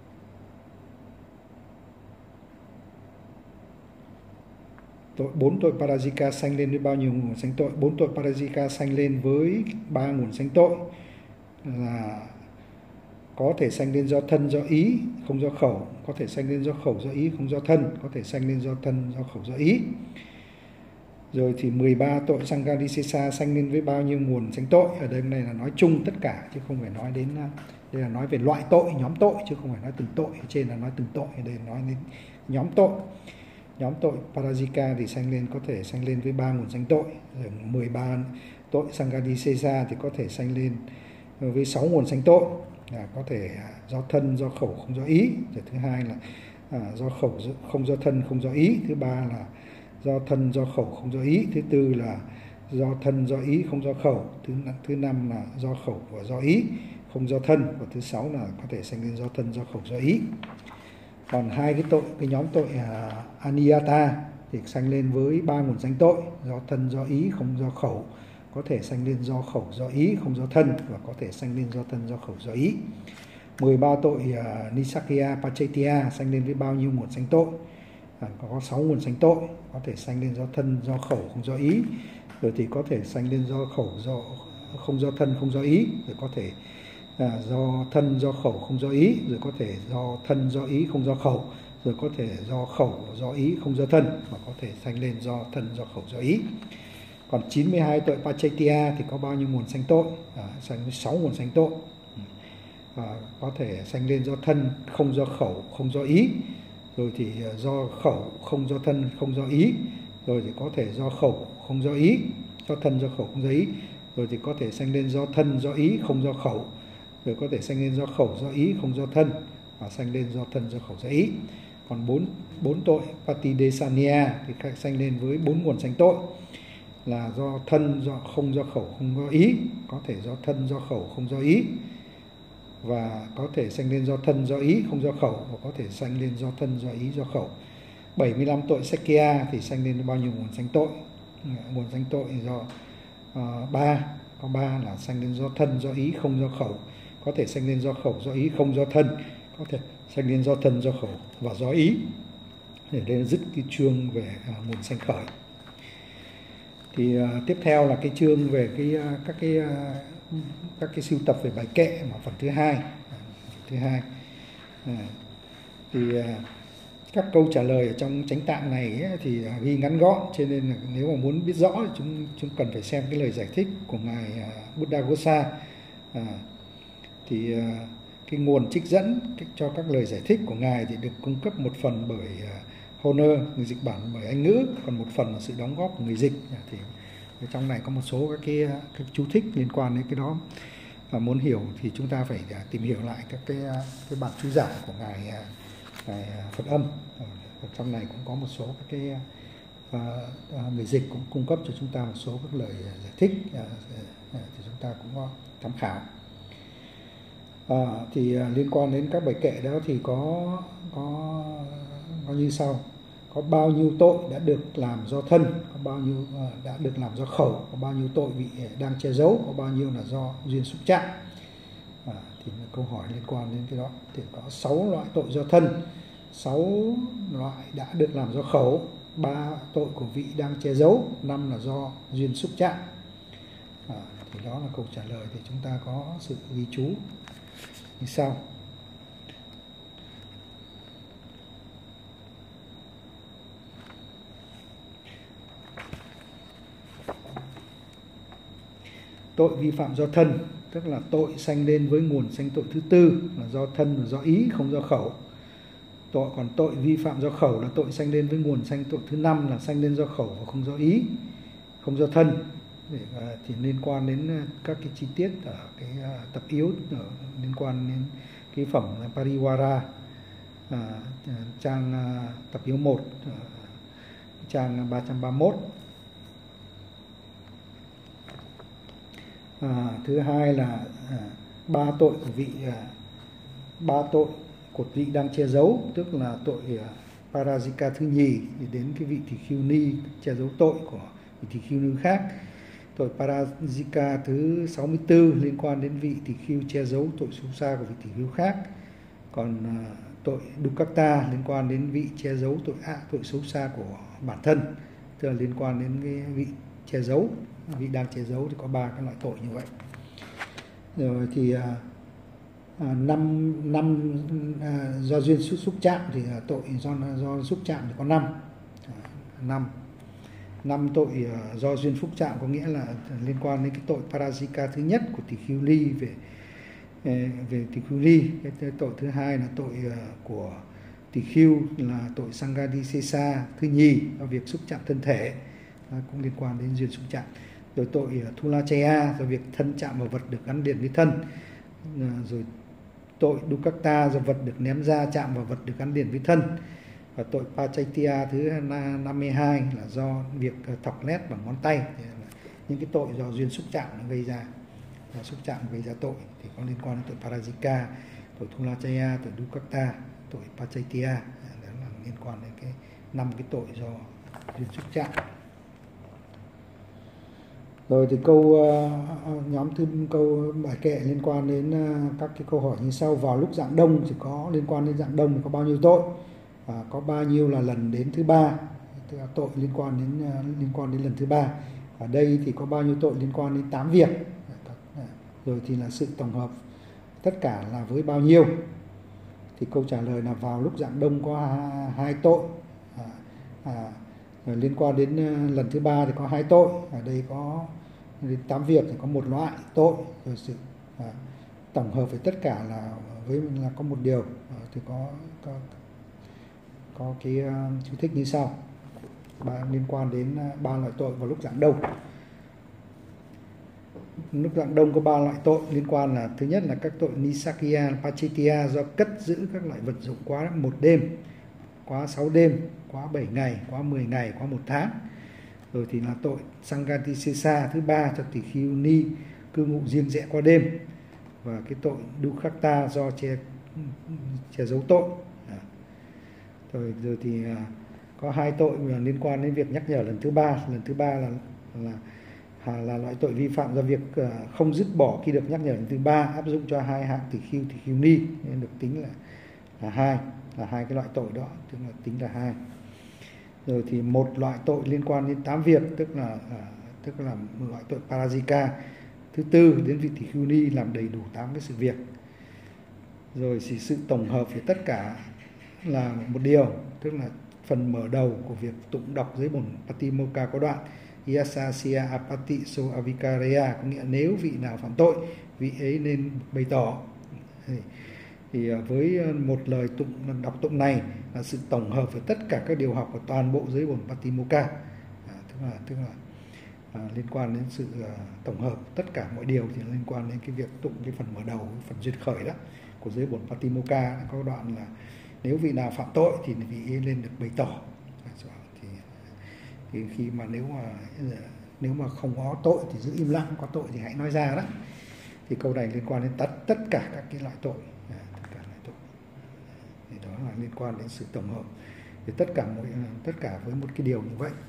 A: Tội bốn tội Parajika sanh lên với bao nhiêu nguồn sanh tội? Bốn tội Parajika sanh lên với ba nguồn sanh tội là có thể sanh lên do thân, do ý, không do khẩu, có thể sanh lên do khẩu, do ý, không do thân, có thể sanh lên do thân, do khẩu, do ý. Rồi thì mười ba tội Sanghadisesa sanh lên với bao nhiêu nguồn sanh tội? Ở đây này là nói chung tất cả chứ không phải nói đến, đây là nói về loại tội, nhóm tội chứ không phải nói từng tội. Ở trên là nói từng tội, ở đây nói đến nhóm tội. Nhóm tội Parajika thì sanh lên có thể sanh lên với ba nguồn sanh tội. Rồi mười ba tội Sanghadisesa thì có thể sanh lên với sáu nguồn sanh tội. À, có thể do thân, do khẩu, không do ý. Rồi thứ hai là à, do khẩu không do thân, không do ý. Thứ ba là do thân, do khẩu, không do ý. Thứ tư là do thân, do ý, không do khẩu. Thứ, thứ năm là do khẩu và do ý, không do thân. Và thứ sáu là có thể sanh lên do thân, do khẩu, do ý. Còn hai cái tội, cái nhóm tội uh, Aniyata thì sanh lên với ba nguồn sanh tội, do thân, do ý, không do khẩu, có thể sanh lên do khẩu, do ý, không do thân, và có thể sanh lên do thân, do khẩu, do ý. mười ba tội uh, Nisakya Pachetya sanh lên với bao nhiêu nguồn sanh tội? À, có sáu nguồn sanh tội, có thể sanh lên do thân, do khẩu, không do ý, rồi thì có thể sanh lên do khẩu, do không do thân, không do ý, rồi có thể à, do thân, do khẩu, không do ý, rồi có thể do thân, do ý, không do khẩu, rồi có thể do khẩu, do ý, không do thân, và có thể sanh lên do thân, do khẩu, do ý. Còn chín mươi hai tội Pachetya thì có bao nhiêu nguồn sanh tội? À, sanh với sáu nguồn sanh tội. À, có thể sanh lên do thân, không do khẩu, không do ý, rồi thì do khẩu, không do thân, không do ý, rồi thì có thể do khẩu, không do ý, do thân, do khẩu, không do ý, rồi thì có thể sanh lên do thân, do ý, không do khẩu, rồi có thể sanh lên do khẩu, do ý, không do thân, và sanh lên do thân, do khẩu, do ý. Còn bốn bốn tội patidesania thì sanh lên với bốn nguồn sanh tội, là do thân, do không do khẩu, không do ý, có thể do thân, do khẩu, không do ý, và có thể sanh lên do thân, do ý, không do khẩu, và có thể sanh lên do thân, do ý, do khẩu. bảy mươi lăm tội Sekya thì sanh lên bao nhiêu nguồn sanh tội? Nguồn sanh tội do ba, uh, có ba là sanh lên do thân, do ý, không do khẩu, có thể sanh lên do khẩu, do ý, không do thân, có thể sanh lên do thân, do khẩu và do ý. Để đây dứt cái chương về uh, nguồn sanh khởi. Thì uh, tiếp theo là cái chương về cái uh, các cái uh, các cái sưu tập về bài kệ mà phần thứ hai. Phần thứ hai à, thì uh, các câu trả lời ở trong chánh tạng này ấy, thì ghi ngắn gọn, cho nên là nếu mà muốn biết rõ thì chúng chúng cần phải xem cái lời giải thích của ngài uh, Buddhaghosa. À, thì uh, cái nguồn trích dẫn cho các lời giải thích của ngài thì được cung cấp một phần bởi uh, Horner, người dịch bản bởi Anh ngữ, còn một phần là sự đóng góp của người dịch. Thì trong này có một số các cái, các chú thích liên quan đến cái đó, và muốn hiểu thì chúng ta phải tìm hiểu lại các cái, cái bản chú giải của ngài, ngài Phật Âm. Ở trong này cũng có một số các cái uh, người dịch cũng cung cấp cho chúng ta một số các lời giải thích, uh, thì chúng ta cũng có tham khảo. Uh, thì uh, liên quan đến các bài kệ đó thì có có có như sau: có bao nhiêu tội đã được làm do thân, có bao nhiêu uh, đã được làm do khẩu, có bao nhiêu tội bị đang che giấu, có bao nhiêu là do duyên xúc chạm. À, thì là câu hỏi liên quan đến cái đó. Thì có sáu loại tội do thân, sáu loại đã được làm do khẩu, ba tội của vị đang che giấu, năm là do duyên xúc chạm. À, thì đó là câu trả lời. Thì chúng ta có sự ghi chú như sau. Tội vi phạm do thân, tức là tội sanh lên với nguồn sanh tội thứ tư là do thân và do ý, không do khẩu. Tội còn tội vi phạm do khẩu là tội sanh lên với nguồn sanh tội thứ năm là sanh lên do khẩu và không do ý, không do thân. Để, thì liên quan đến các cái chi tiết ở cái tập yếu ở, liên quan đến cái phẩm Pariwara, à, trang tập yếu một, trang ba trăm ba mươi mốt. À, thứ hai là à, ba tội của vị à, ba tội của vị đang che giấu, tức là tội à, Parajika thứ nhì, thì đến cái vị tỳ khưu ni che giấu tội của vị tỳ khưu ni khác. Tội Parajika thứ sáu mươi tư liên quan đến vị tỳ khưu che giấu tội xấu xa của vị tỳ khưu khác. Còn à, tội Dukkata liên quan đến vị che giấu tội ác, tội xấu xa của bản thân, tức là liên quan đến cái vị che giấu, vị đang che giấu. Thì có ba cái loại tội như vậy. Rồi thì à, à, năm năm à, do duyên xúc, xúc chạm thì à, tội do do xúc chạm thì có năm à, năm năm tội à, do duyên xúc chạm, có nghĩa là liên quan đến cái tội Parajika thứ nhất của tỳ khưu ly về về tỳ khưu ly. Cái tội thứ hai là tội à, của tỳ khưu là tội Sanghadisesa thứ nhì do việc xúc chạm thân thể, à, cũng liên quan đến duyên xúc chạm. Rồi tội Thulachaya do việc thân chạm vào vật được gắn liền với thân. À, rồi tội Dukkata do vật được ném ra chạm vào vật được gắn liền với thân. Và tội Pachaitya thứ năm mươi hai là do việc thọc lét bằng ngón tay. Những cái tội do duyên xúc chạm nó gây ra, xúc chạm gây ra tội thì có liên quan đến tội Parajika, tội Thulachaya, tội Dukkata, tội Pachaitya, đó là liên quan đến cái năm cái tội do duyên xúc chạm. Rồi thì câu uh, nhóm thứ câu bài kệ liên quan đến uh, các cái câu hỏi như sau: vào lúc dạng đông thì có liên quan đến dạng đông thì có bao nhiêu tội, và có bao nhiêu là lần đến thứ ba, tức là tội liên quan đến uh, liên quan đến lần thứ ba. Ở đây thì có bao nhiêu tội liên quan đến tám việc. Rồi thì là sự tổng hợp tất cả là với bao nhiêu. Thì câu trả lời là vào lúc dạng đông có hai tội. À, à, liên quan đến lần thứ ba thì có hai tội. Ở đây có đến tám việc thì có một loại tội. Rồi sự à, tổng hợp với tất cả là với là có một điều. À, thì có có, có cái uh, chú thích như sau: ba, liên quan đến uh, ba loại tội vào lúc dạng đông. Lúc dạng đông có ba loại tội liên quan là: thứ nhất là các tội Nisakya, Pachaitya do cất giữ các loại vật dụng quá một đêm, quá sáu đêm, quá bảy ngày, quá mười ngày, quá một tháng. Rồi thì là tội Sanghadisesa thứ ba cho tỷ khưu ni cư ngụ riêng rẽ qua đêm, và cái tội Dukkata do che che giấu tội. Rồi rồi thì có hai tội liên quan đến việc nhắc nhở lần thứ ba. Lần thứ ba là là là loại tội vi phạm do việc không dứt bỏ khi được nhắc nhở lần thứ ba, áp dụng cho hai hạng tỷ khưu tỷ khưu ni, nên được tính là là hai là hai cái loại tội đó, tức là tính là hai. Rồi thì một loại tội liên quan đến tám việc, tức là à, tức là một loại tội parajika. Thứ tư, đến vị tỷ khưu ni làm đầy đủ tám cái sự việc. Rồi thì sự tổng hợp về tất cả là một điều, tức là phần mở đầu của việc tụng đọc giới bổn Patimokkha có đoạn Yasasya apati so avikareya, có nghĩa nếu vị nào phạm tội, vị ấy nên bày tỏ. Thì với một lời tụng đọc tụng này là sự tổng hợp với tất cả các điều học của toàn bộ giới bổn Patimokkha, à, tức là tức là à, liên quan đến sự à, tổng hợp tất cả mọi điều thì liên quan đến cái việc tụng cái phần mở đầu, phần duyệt khởi đó của giới bổn Patimokkha. Có đoạn là nếu vị nào phạm tội thì vị ấy nên được bày tỏ. Thì, thì khi mà nếu mà nếu mà không có tội thì giữ im lặng, có tội thì hãy nói ra đó. Thì câu này liên quan đến tất tất cả các cái loại tội, à, tất cả loại tội. Thì đó là liên quan đến sự tổng hợp. Thì tất cả mỗi tất cả với một cái điều như vậy.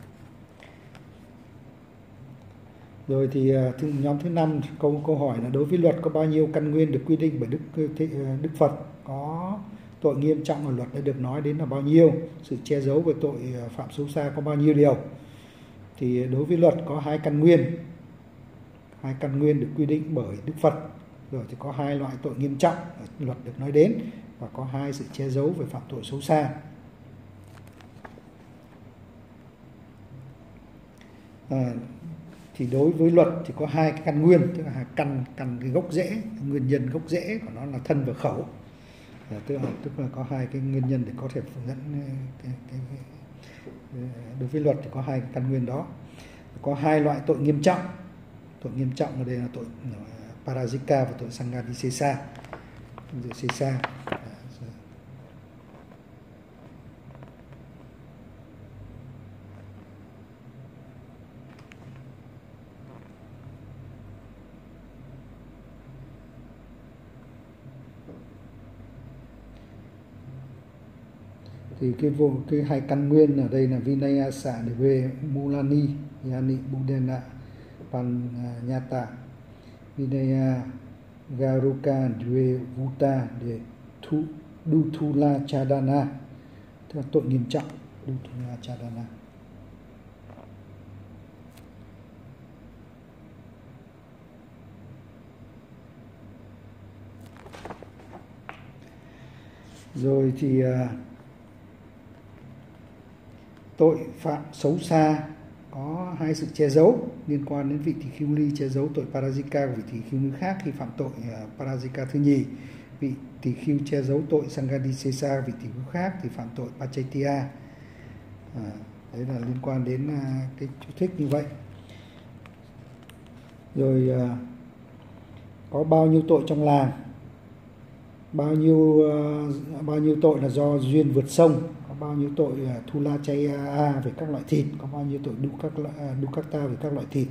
A: Rồi thì nhóm thứ năm, câu câu hỏi là đối với luật có bao nhiêu căn nguyên được quy định bởi Đức Đức Phật? Có tội nghiêm trọng ở luật đã được nói đến là bao nhiêu? Sự che giấu về tội phạm xấu xa có bao nhiêu điều? Thì đối với luật có hai căn nguyên, hai căn nguyên được quy định bởi Đức Phật. Rồi thì có hai loại tội nghiêm trọng ở luật được nói đến, và có hai sự che giấu về phạm tội xấu xa. À, thì đối với luật thì có hai cái căn nguyên, tức là căn căn cái gốc rễ, nguyên nhân gốc rễ của nó là thân và khẩu. À, tức là tức là có hai cái nguyên nhân để có thể dẫn cái, cái, cái, đối với luật thì có hai cái căn nguyên đó. Có hai loại tội nghiêm trọng. Tội nghiêm trọng ở đây là tội parajika và tội sanghadisesa. Sesa. Thì cái vô cái hai căn nguyên ở đây là Vinaya Sa Deve Mulani Yani Budena Panyata, Vinaya Garuka Dve Vuta De Thu Duthula Chadana, tức là tội nghiêm trọng, Duthula Chadana. Rồi thì tội phạm xấu xa có hai sự che giấu liên quan đến vị tỷ khưu ni, che giấu tội parajika của vị tỷ khưu ni khác khi phạm tội parajika thứ nhì. Vị tỷ khưu che giấu tội sanghadisesa vị tỷ khưu khác thì phạm tội pachitya. À, đấy là liên quan đến cái chú thích như vậy. Rồi có bao nhiêu tội trong làng, bao nhiêu bao nhiêu tội là do duyên vượt sông, có bao nhiêu tội thula chaya về các loại thịt, có bao nhiêu tội dukkata về các loại thịt.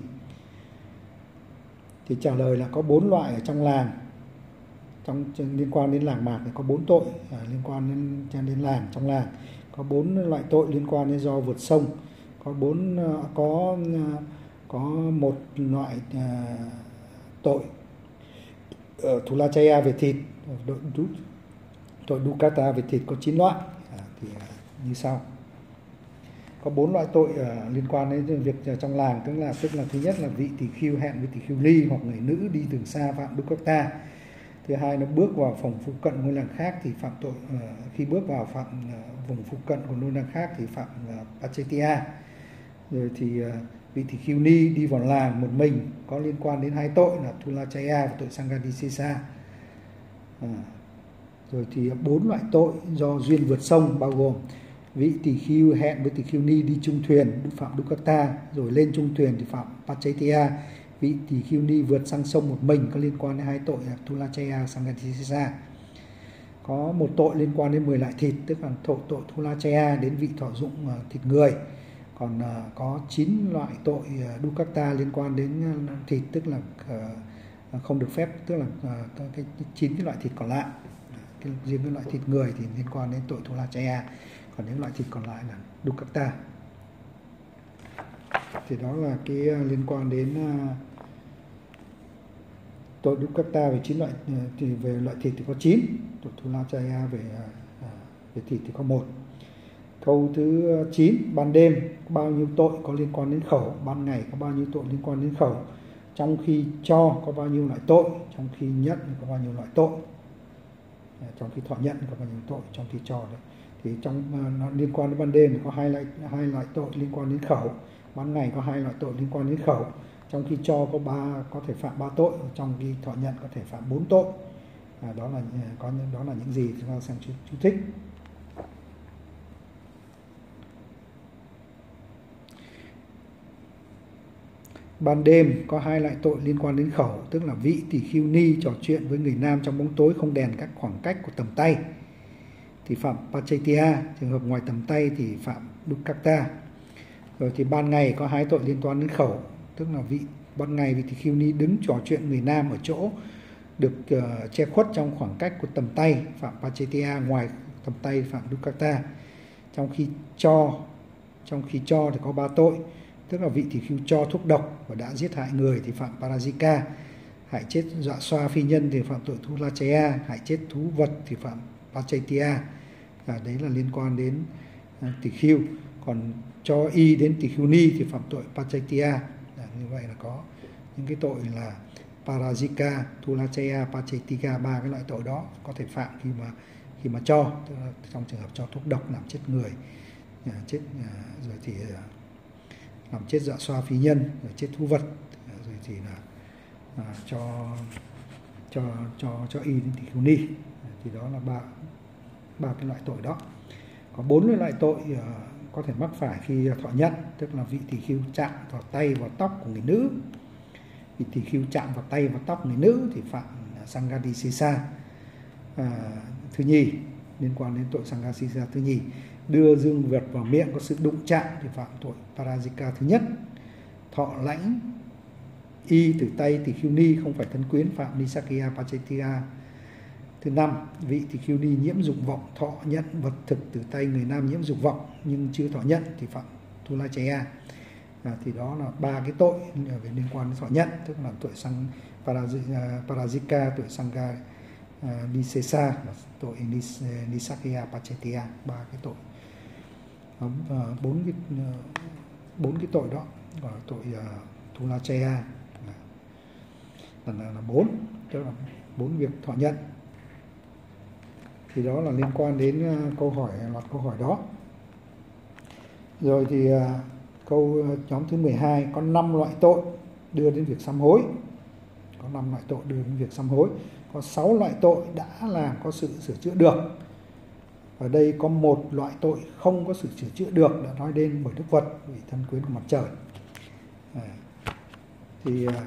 A: Thì trả lời là có bốn loại ở trong làng, trong liên quan đến làng mạc thì có bốn tội à, liên quan đến đến làng, trong làng có bốn loại tội liên quan đến do vượt sông, có bốn có có một loại uh, tội uh, thula chaya về thịt, tội dukkata về thịt có chín loại, à, thì uh, như sau. Có bốn loại tội uh, liên quan đến việc uh, trong làng, tức là tức là thứ nhất là vị tỷ khưu hẹn với tỷ khưu ly hoặc người nữ đi từ xa phạm dukkata. Thứ hai nó bước vào phòng phụ cận ngôi làng khác thì phạm tội, uh, khi bước vào phạm uh, vùng phụ cận của ngôi làng khác thì phạm uh, pachitya. Rồi thì uh, vị tỷ khưu ni đi vào làng một mình có liên quan đến hai tội là thula chaya và tội sanghadisesa. À, rồi thì bốn loại tội do duyên vượt sông bao gồm vị tỷ khưu hẹn với tỷ khưu ni đi chung thuyền phạm dukkata, rồi lên chung thuyền thì phạm pachitya. Vị tỷ khưu ni vượt sang sông một mình có liên quan đến hai tội là thula chaya sanghadisesa. có một tội liên quan đến mười loại thịt, tức là tội tội Thulacaya đến vị thọ dụng thịt người. Còn có chín loại tội Dukkata liên quan đến thịt, tức là không được phép, tức là cái chín cái loại thịt còn lại. Cái, riêng cái loại thịt người thì liên quan đến tội Thulacaya, còn những loại thịt còn lại là Dukkata. Thì đó là cái liên quan đến tội Dukkata về chín loại, thì về loại thịt thì có chín, tội Thulacaya về về thịt thì có một. Câu thứ chín, ban đêm có bao nhiêu tội có liên quan đến khẩu, ban ngày có bao nhiêu tội liên quan đến khẩu, trong khi cho có bao nhiêu loại tội, trong khi nhận có bao nhiêu loại tội, trong khi thọ nhận có bao nhiêu tội, trong khi cho đấy. Thì trong nó liên quan đến ban đêm thì có hai loại hai loại tội liên quan đến khẩu, ban ngày có hai loại tội liên quan đến khẩu, trong khi cho có ba có thể phạm ba tội, trong khi thọ nhận có thể phạm bốn tội. À, đó là có đó là những gì chúng ta xem chú, chú thích. Ban đêm có hai loại tội liên quan đến khẩu, tức là vị tỳ khưu ni trò chuyện với người nam trong bóng tối không đèn các khoảng cách của tầm tay thì phạm Pacchaya, trường hợp ngoài tầm tay thì phạm Dukkata. Rồi thì ban ngày có hai tội liên quan đến khẩu, tức là vị ban ngày vị tỳ khưu ni đứng trò chuyện người nam ở chỗ được uh, che khuất trong khoảng cách của tầm tay phạm Pacchaya, ngoài tầm tay phạm Dukkata. Trong khi cho trong khi cho thì có ba tội, tức là vị tỳ khưu cho thuốc độc và đã giết hại người thì phạm Parajika, hại chết dọa xoa phi nhân thì phạm tội Thulacaya, hại chết thú vật thì phạm Pacchaya. À, đấy là liên quan đến uh, tỳ khưu. Còn cho y đến tỳ khưu ni thì phạm tội Pacchaya. À, như vậy là có những cái tội là Parajika, Thulacaya, Pacchaya, ba cái loại tội đó có thể phạm khi mà khi mà cho, tức là trong trường hợp cho thuốc độc làm chết người, à, chết à, rồi thì à, làm chết dọa xoa phí nhân, rồi chết thú vật, à, rồi thì là à, cho cho cho cho y đến tỳ khưu ni, à, thì đó là ba ba cái loại tội đó. Có bốn loại tội uh, có thể mắc phải khi thọ nhận, tức là vị tỳ khưu chạm vào tay và tóc của người nữ. Vị tỳ khưu chạm vào tay và tóc người nữ thì phạm Sanghadisesa à, thứ nhì, liên quan đến tội Sanghadisesa thứ nhì. Đưa dương vật vào miệng có sự đụng chạm thì phạm tội Parajika thứ nhất. Thọ lãnh y từ tay tỳ khưu ni không phải thân quyến phạm Nisakya Pacchaya. Thứ năm, vị tỳ khưu ni nhiễm dục vọng thọ nhận vật thực từ tay người nam nhiễm dục vọng nhưng chưa thọ nhận thì phạm Thulacaya. À, thì đó là ba cái tội về liên quan đến thọ nhận, tức là tội sang Parajika, tội Sangha uh, Disesa, tội nis, Nisakya Pacchaya, ba cái tội, bốn uh, cái bốn uh, cái tội đó, và tội uh, Thulacaya là là bốn, tức là bốn việc thọ nhận. Thì đó là liên quan đến uh, câu hỏi, loạt câu hỏi đó. Rồi thì uh, câu uh, nhóm thứ mười hai có năm loại tội đưa đến việc sám hối. Có năm loại tội đưa đến việc sám hối. Có sáu loại tội đã làm có sự sửa chữa được. Ở đây có một loại tội không có sự sửa chữa được đã nói đến bởi Đức Phật, vị thân quyến của mặt trời. À, thì uh,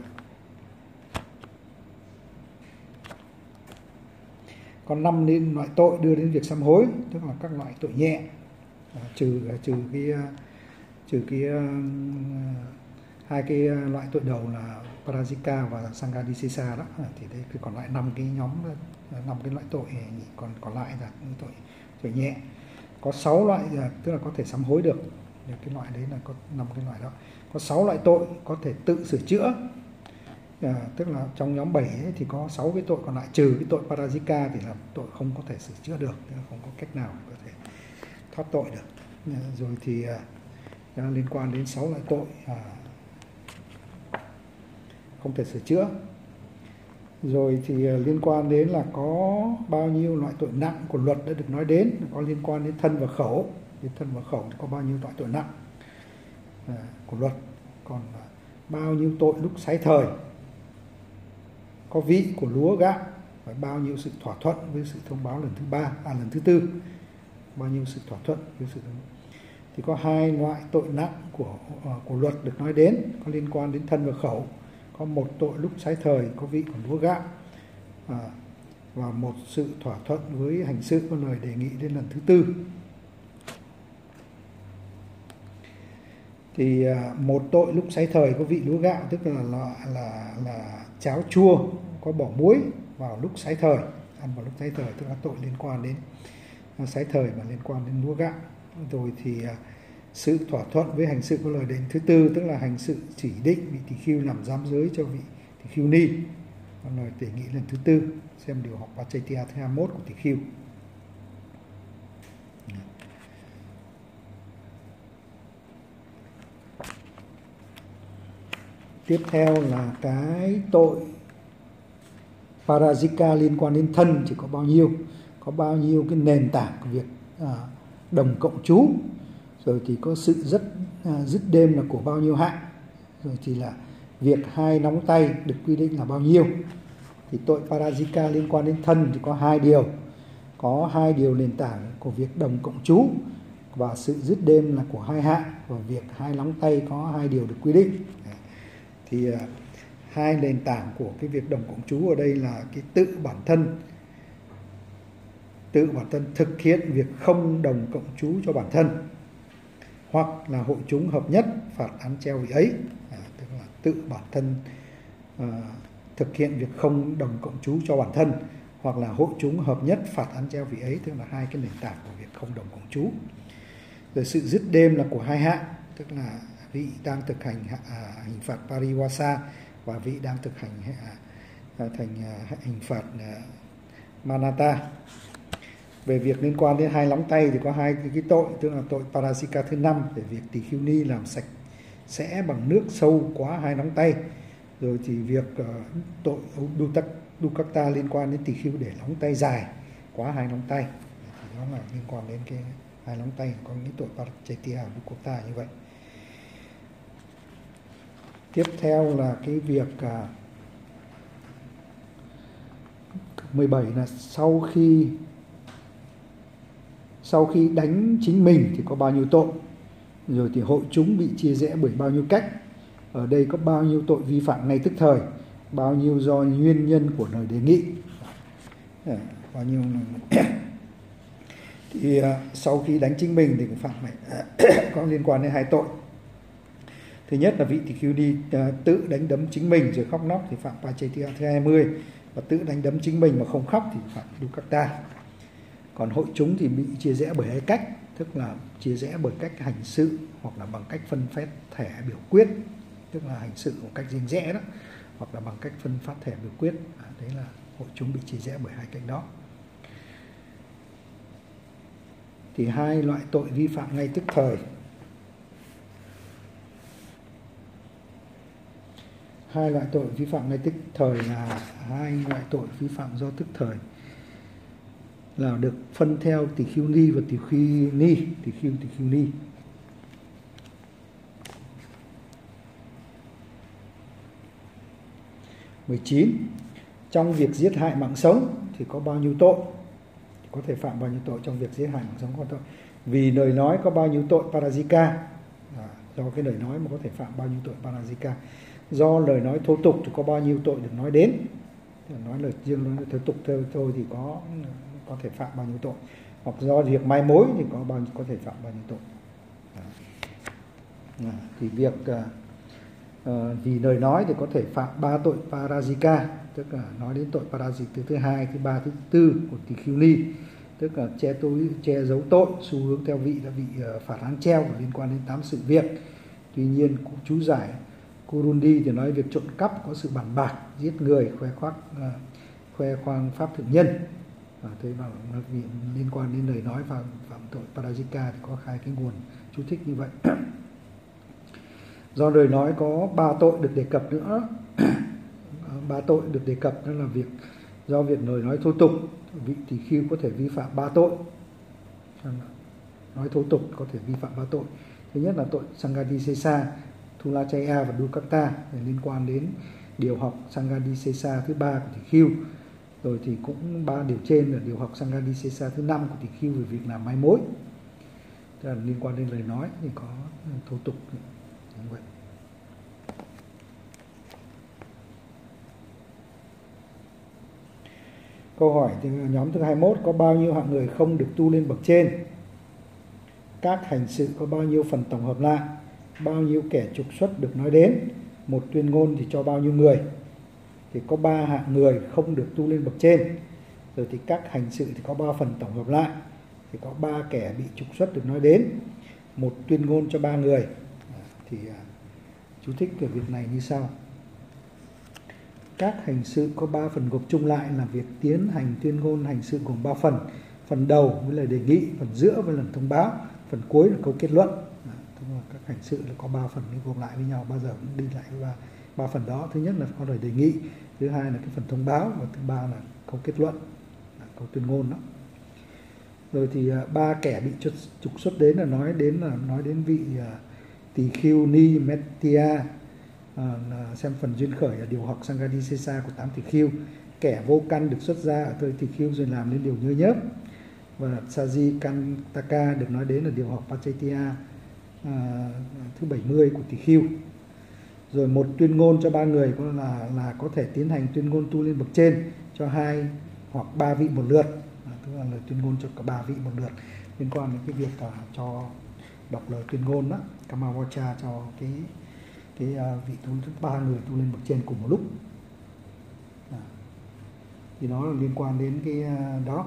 A: còn năm nên loại tội đưa đến việc sám hối, tức là các loại tội nhẹ, à, trừ trừ cái trừ cái uh, hai cái loại tội đầu là Parajika và Sanghadisesa đó, à, thì đây còn lại năm cái nhóm năm cái loại tội, còn còn lại là những tội tội nhẹ. Có sáu loại, tức là có thể sám hối được. Cái loại đấy là có năm cái loại đó. Có sáu loại tội có thể tự sửa chữa. À, tức là trong nhóm bảy ấy, thì có sáu cái tội còn lại, trừ cái tội Parajika thì là tội không có thể sửa chữa được, không có cách nào có thể thoát tội được. À, rồi thì à, liên quan đến sáu loại tội à, không thể sửa chữa. Rồi thì à, liên quan đến là có bao nhiêu loại tội nặng của luật đã được nói đến, có liên quan đến thân và khẩu. Đến thân và khẩu thì có bao nhiêu loại tội nặng à, của luật, còn à, bao nhiêu tội lúc sái thời, có vị của lúa gạo, và bao nhiêu sự thỏa thuận với sự thông báo lần thứ ba, à lần thứ tư, bao nhiêu sự thỏa thuận với sự thì có hai loại tội nặng của uh, của luật được nói đến, có liên quan đến thân và khẩu. Có một tội lúc sái thời, có vị của lúa gạo, à, và một sự thỏa thuận với hành sự có lời đề nghị đến lần thứ tư. Thì một tội lúc sái thời có vị lúa gạo, tức là là là, là cháo chua có bỏ muối vào lúc sái thời, ăn vào lúc sái thời, tức là tội liên quan đến sái thời và liên quan đến lúa gạo. Rồi thì sự thỏa thuận với hành sự có lời đề nghị thứ tư, tức là hành sự chỉ định vị tỳ khưu làm giám giới cho vị tỳ khưu ni, có lời đề nghị lần thứ tư. Xem điều học Pachaitya thứ hai mươi mốt của tỳ khưu. Tiếp theo là cái tội Parajika liên quan đến thân chỉ có bao nhiêu, có bao nhiêu cái nền tảng của việc à, đồng cộng trú, rồi thì có sự rất à, dứt đêm là của bao nhiêu hạng, rồi thì là việc hai nóng tay được quy định là bao nhiêu. Thì tội Parajika liên quan đến thân thì có hai điều, có hai điều nền tảng của việc đồng cộng trú và sự dứt đêm là của hai hạng, và việc hai nóng tay có hai điều được quy định. Thì uh, hai nền tảng của cái việc đồng cộng trú ở đây là cái tự bản thân, tự bản thân thực hiện việc không đồng cộng trú cho bản thân, hoặc là hội chúng hợp nhất phạt án treo vị ấy, à, tức là tự bản thân uh, thực hiện việc không đồng cộng trú cho bản thân, hoặc là hội chúng hợp nhất phạt án treo vị ấy, tức là hai cái nền tảng của việc không đồng cộng trú. Rồi sự dứt đêm là của hai hạng, tức là vị đang thực hành à, hình phạt Pariwasa và vị đang thực hành à, thành à, hình phạt à, Manata. Về việc liên quan đến hai nóng tay thì có hai cái tội, tức là tội Parajika thứ năm để việc tỳ khưu ni làm sạch sẽ bằng nước sâu quá hai nóng tay. Rồi thì việc uh, tội Dukakta liên quan đến tỳ khưu để nóng tay dài quá hai nóng tay, thì đó là liên quan đến cái hai nóng tay, có những tội Pachaitya Dukakta như vậy. Tiếp theo là cái việc uh, mười bảy là sau khi sau khi đánh chính mình thì có bao nhiêu tội, rồi thì hội chúng bị chia rẽ bởi bao nhiêu cách. Ở đây có bao nhiêu tội vi phạm ngay tức thời, bao nhiêu do nguyên nhân của lời đề nghị, à, bao nhiêu thì uh, sau khi đánh chính mình thì phạm phải uh, có liên quan đến hai tội. Thứ nhất là vị tỳ khưu ni uh, tự đánh đấm chính mình rồi khóc nóc thì phạm Pachaitya thứ hai mươi, và tự đánh đấm chính mình mà không khóc thì phạm Dukakta. Còn hội chúng thì bị chia rẽ bởi hai cách, tức là chia rẽ bởi cách hành sự hoặc là bằng cách phân phát thẻ biểu quyết, tức là hành sự một cách riêng rẽ đó, hoặc là bằng cách phân phát thẻ biểu quyết. À, đấy là hội chúng bị chia rẽ bởi hai cách đó. Thì hai loại tội vi phạm ngay tức thời. Hai loại tội vi phạm ngay tức thời là hai loại tội vi phạm do tức thời là được phân theo tỳ khưu ni và tỳ khưu ni, tỳ khưu tỳ khưu ni. mười chín. Trong việc giết hại mạng sống thì có bao nhiêu tội? Có thể phạm bao nhiêu tội trong việc giết hại mạng sống? Có tội. Vì lời nói có bao nhiêu tội Parajika? À, do cái lời nói mà có thể phạm bao nhiêu tội Parajika? Do lời nói thô tục thì có bao nhiêu tội được nói đến? Nói lời riêng nói thô tục thôi thì có có thể phạm bao nhiêu tội? Hoặc do việc mai mối thì có bao có thể phạm bao nhiêu tội? À. À, thì việc uh, vì lời nói thì có thể phạm ba tội Parajika, tức là nói đến tội Parajika thứ thứ hai, thứ ba, thứ tư của tỳ khưu ni, tức là che tối che giấu tội, xu hướng theo vị là vị uh, phạt án treo liên quan đến tám sự việc. Tuy nhiên chú giải Kurundi thì nói việc trộm cắp có sự bàn bạc, giết người, khoe khoác uh, khoe khoang pháp thượng nhân. Và thế vào liên quan đến lời nói và phạm tội Parajika thì có hai cái nguồn chú thích như vậy. Do lời nói có ba tội được đề cập nữa. Ba tội được đề cập đó là việc do việc lời nói thô tục, vị tỳ khưu có thể vi phạm ba tội. Nói thô tục có thể vi phạm ba tội. Thứ nhất là tội Sanghadisesa, Thulachaya và Dukakta liên quan đến điều học Sanghadisesa thứ ba của tỳ khưu. Rồi thì cũng ba điều trên là điều học Sanghadisesa thứ năm của tỳ khưu về việc làm mai mối. Tức là liên quan đến lời nói thì có thô tục như vậy. Câu hỏi từ nhóm thứ hai mươi mốt, có bao nhiêu hạng người không được tu lên bậc trên? Các hành sự có bao nhiêu phần tổng hợp lại? Bao nhiêu kẻ trục xuất được nói đến? Một tuyên ngôn thì cho bao nhiêu người? Thì có ba hạng người không được tu lên bậc trên. Rồi thì các hành sự thì có ba phần tổng hợp lại. Thì có ba kẻ bị trục xuất được nói đến. Một tuyên ngôn cho ba người. Thì chú thích về việc này như sau. Các hành sự có ba phần gộp chung lại là việc tiến hành tuyên ngôn hành sự gồm ba phần. Phần đầu với lời đề nghị, phần giữa với lần thông báo, phần cuối là câu kết luận. Các hành sự là có ba phần gộp lại với nhau, bao giờ cũng đi lại với ba, ba phần đó. Thứ nhất là có lời đề nghị, thứ hai là cái phần thông báo, và thứ ba là câu kết luận, là câu tuyên ngôn đó. Rồi thì ba kẻ bị trục xuất đến là nói đến là nói đến vị tỳ khưu Ni Metia, à, xem phần duyên khởi ở điều học Sanghadisesa của tám tỳ khưu. Kẻ vô căn được xuất ra ở thời tỳ khưu rồi làm nên điều nhơ nhớp. Và Saji Kantaka được nói đến là điều học Pachaitia à, thứ bảy mươi của tỳ khưu. Rồi một tuyên ngôn cho ba người có là là có thể tiến hành tuyên ngôn tu lên bậc trên cho hai hoặc ba vị một lượt, à, tức là lời tuyên ngôn cho cả ba vị một lượt, liên quan đến cái việc à, cho đọc lời tuyên ngôn đó, Kamavacha cho cái cái uh, vị tu ba người tu lên bậc trên cùng một lúc. À, thì nó là liên quan đến cái uh, đó.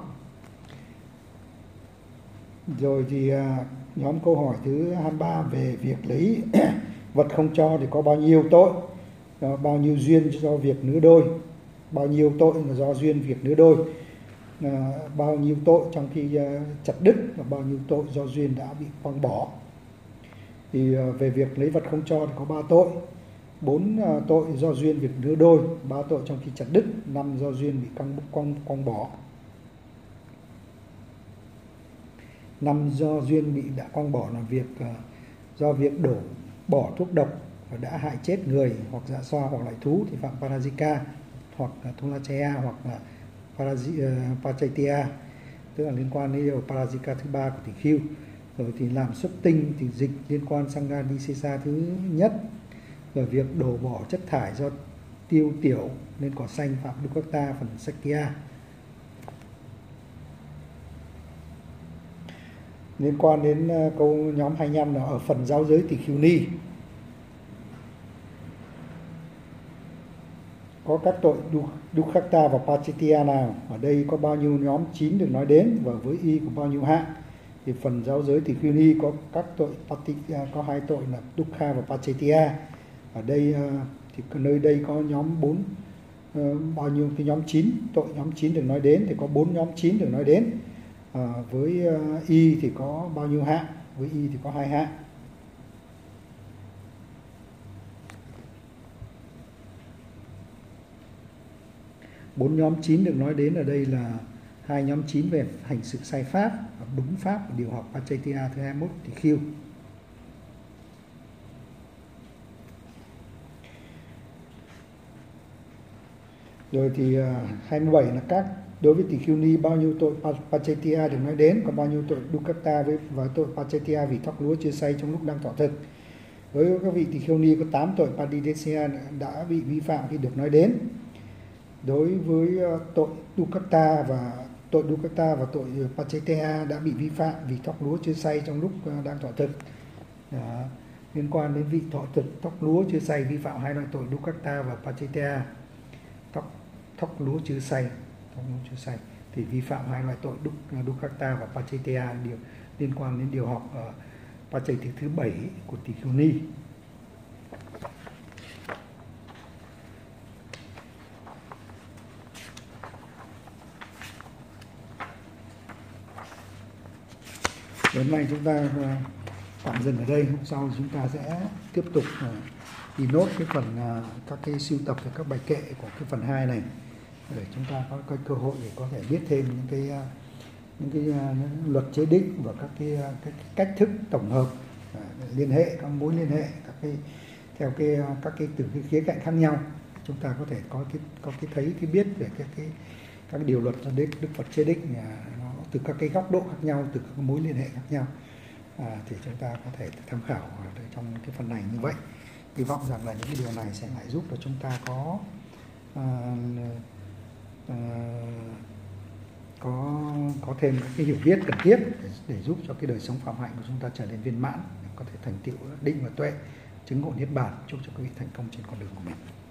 A: Rồi thì uh, nhóm câu hỏi thứ hai mươi ba về việc lấy vật không cho thì có bao nhiêu tội, uh, bao nhiêu duyên do việc nứa đôi, bao nhiêu tội là do duyên việc nứa đôi, uh, bao nhiêu tội trong khi uh, chặt đứt, và bao nhiêu tội do duyên đã bị quăng bỏ. Thì uh, về việc lấy vật không cho thì có ba tội, bốn uh, tội do duyên việc nứa đôi, ba tội trong khi chặt đứt, năm do duyên bị quăng quăng quăng bỏ. Năm do duyên bị đã quăng bỏ là việc uh, do việc đổ bỏ thuốc độc và đã hại chết người hoặc dạ xoa hoặc loại thú thì phạm Parajika hoặc uh, Thulachaya hoặc là Paraji, uh, Pachaitia, tức là liên quan đến điều Parajika thứ ba của tỳ khưu. Rồi thì làm xuất tinh thì dịch liên quan sang Sanghadisesa thứ nhất. Rồi việc đổ bỏ chất thải do tiêu tiểu lên cỏ xanh phạm Dukkata phần Sakya. Liên quan đến câu nhóm hai mươi lăm là ở phần giáo giới tỳ khưu ni. Có các tội Dukkata và Pachaitia nào? Ở đây có bao nhiêu nhóm chín được nói đến và với y có bao nhiêu hạng? Thì phần giáo giới tỳ khưu ni có các tội có hai tội là Dukkha và Pachaitia. Ở đây thì nơi đây có nhóm bốn, bao nhiêu cái nhóm chín, tội nhóm chín được nói đến thì có bốn nhóm chín được nói đến. À, với y thì có bao nhiêu hạng? Với y thì có hai hạng. Bốn nhóm chín được nói đến ở đây là hai nhóm chín về hành sự sai pháp và đúng pháp của điều học Pachaitia thứ hai mươi mốt tỳ khưu. Rồi thì hai mươi bảy là các đối với tỳ khưu ni bao nhiêu tội Pachaitia được nói đến, còn bao nhiêu tội Dukkata với và tội Pachaitia vì thóc lúa chưa xay trong lúc đang thọ thực. Với các vị tỳ khưu ni có tám tội Padidesya đã bị vi phạm khi được nói đến. Đối với tội Dukkata và tội Dukkata và tội Pachaitia đã bị vi phạm vì thóc lúa chưa xay trong lúc đang thọ thực. Đó. Liên quan đến vị thọ thực thóc lúa chưa xay vi phạm hai loại tội Dukkata và Pachaitia. Thóc thóc lúa chưa xay, thóc lúa chưa xay thì vi phạm hai loại tội Dukkata và Pachaitia điều liên quan đến điều học ở Pachaitia thứ bảy của tỳ khưu ni. Đến nay chúng ta tạm dừng ở đây, hôm sau chúng ta sẽ tiếp tục đi nốt cái phần các cái sưu tập về các bài kệ của cái phần hai này để chúng ta có cái cơ hội để có thể biết thêm những cái những cái những luật chế định và các cái, cái cách thức tổng hợp liên hệ các mối liên hệ các cái theo cái các cái từ cái khía cạnh khác nhau, chúng ta có thể có cái có cái thấy cái biết về các cái các điều luật do Đức Đức Phật chế định nó từ các cái góc độ khác nhau, từ các mối liên hệ khác nhau, à, thì chúng ta có thể tham khảo ở trong cái phần này như vậy. Hy vọng rằng là những cái điều này sẽ lại giúp cho chúng ta có uh, uh, có có thêm các cái hiểu biết cần thiết để, để giúp cho cái đời sống phạm hạnh của chúng ta trở nên viên mãn, có thể thành tựu định và tuệ, chứng ngộ niết bàn. Chúc cho quý vị thành công trên con đường của mình.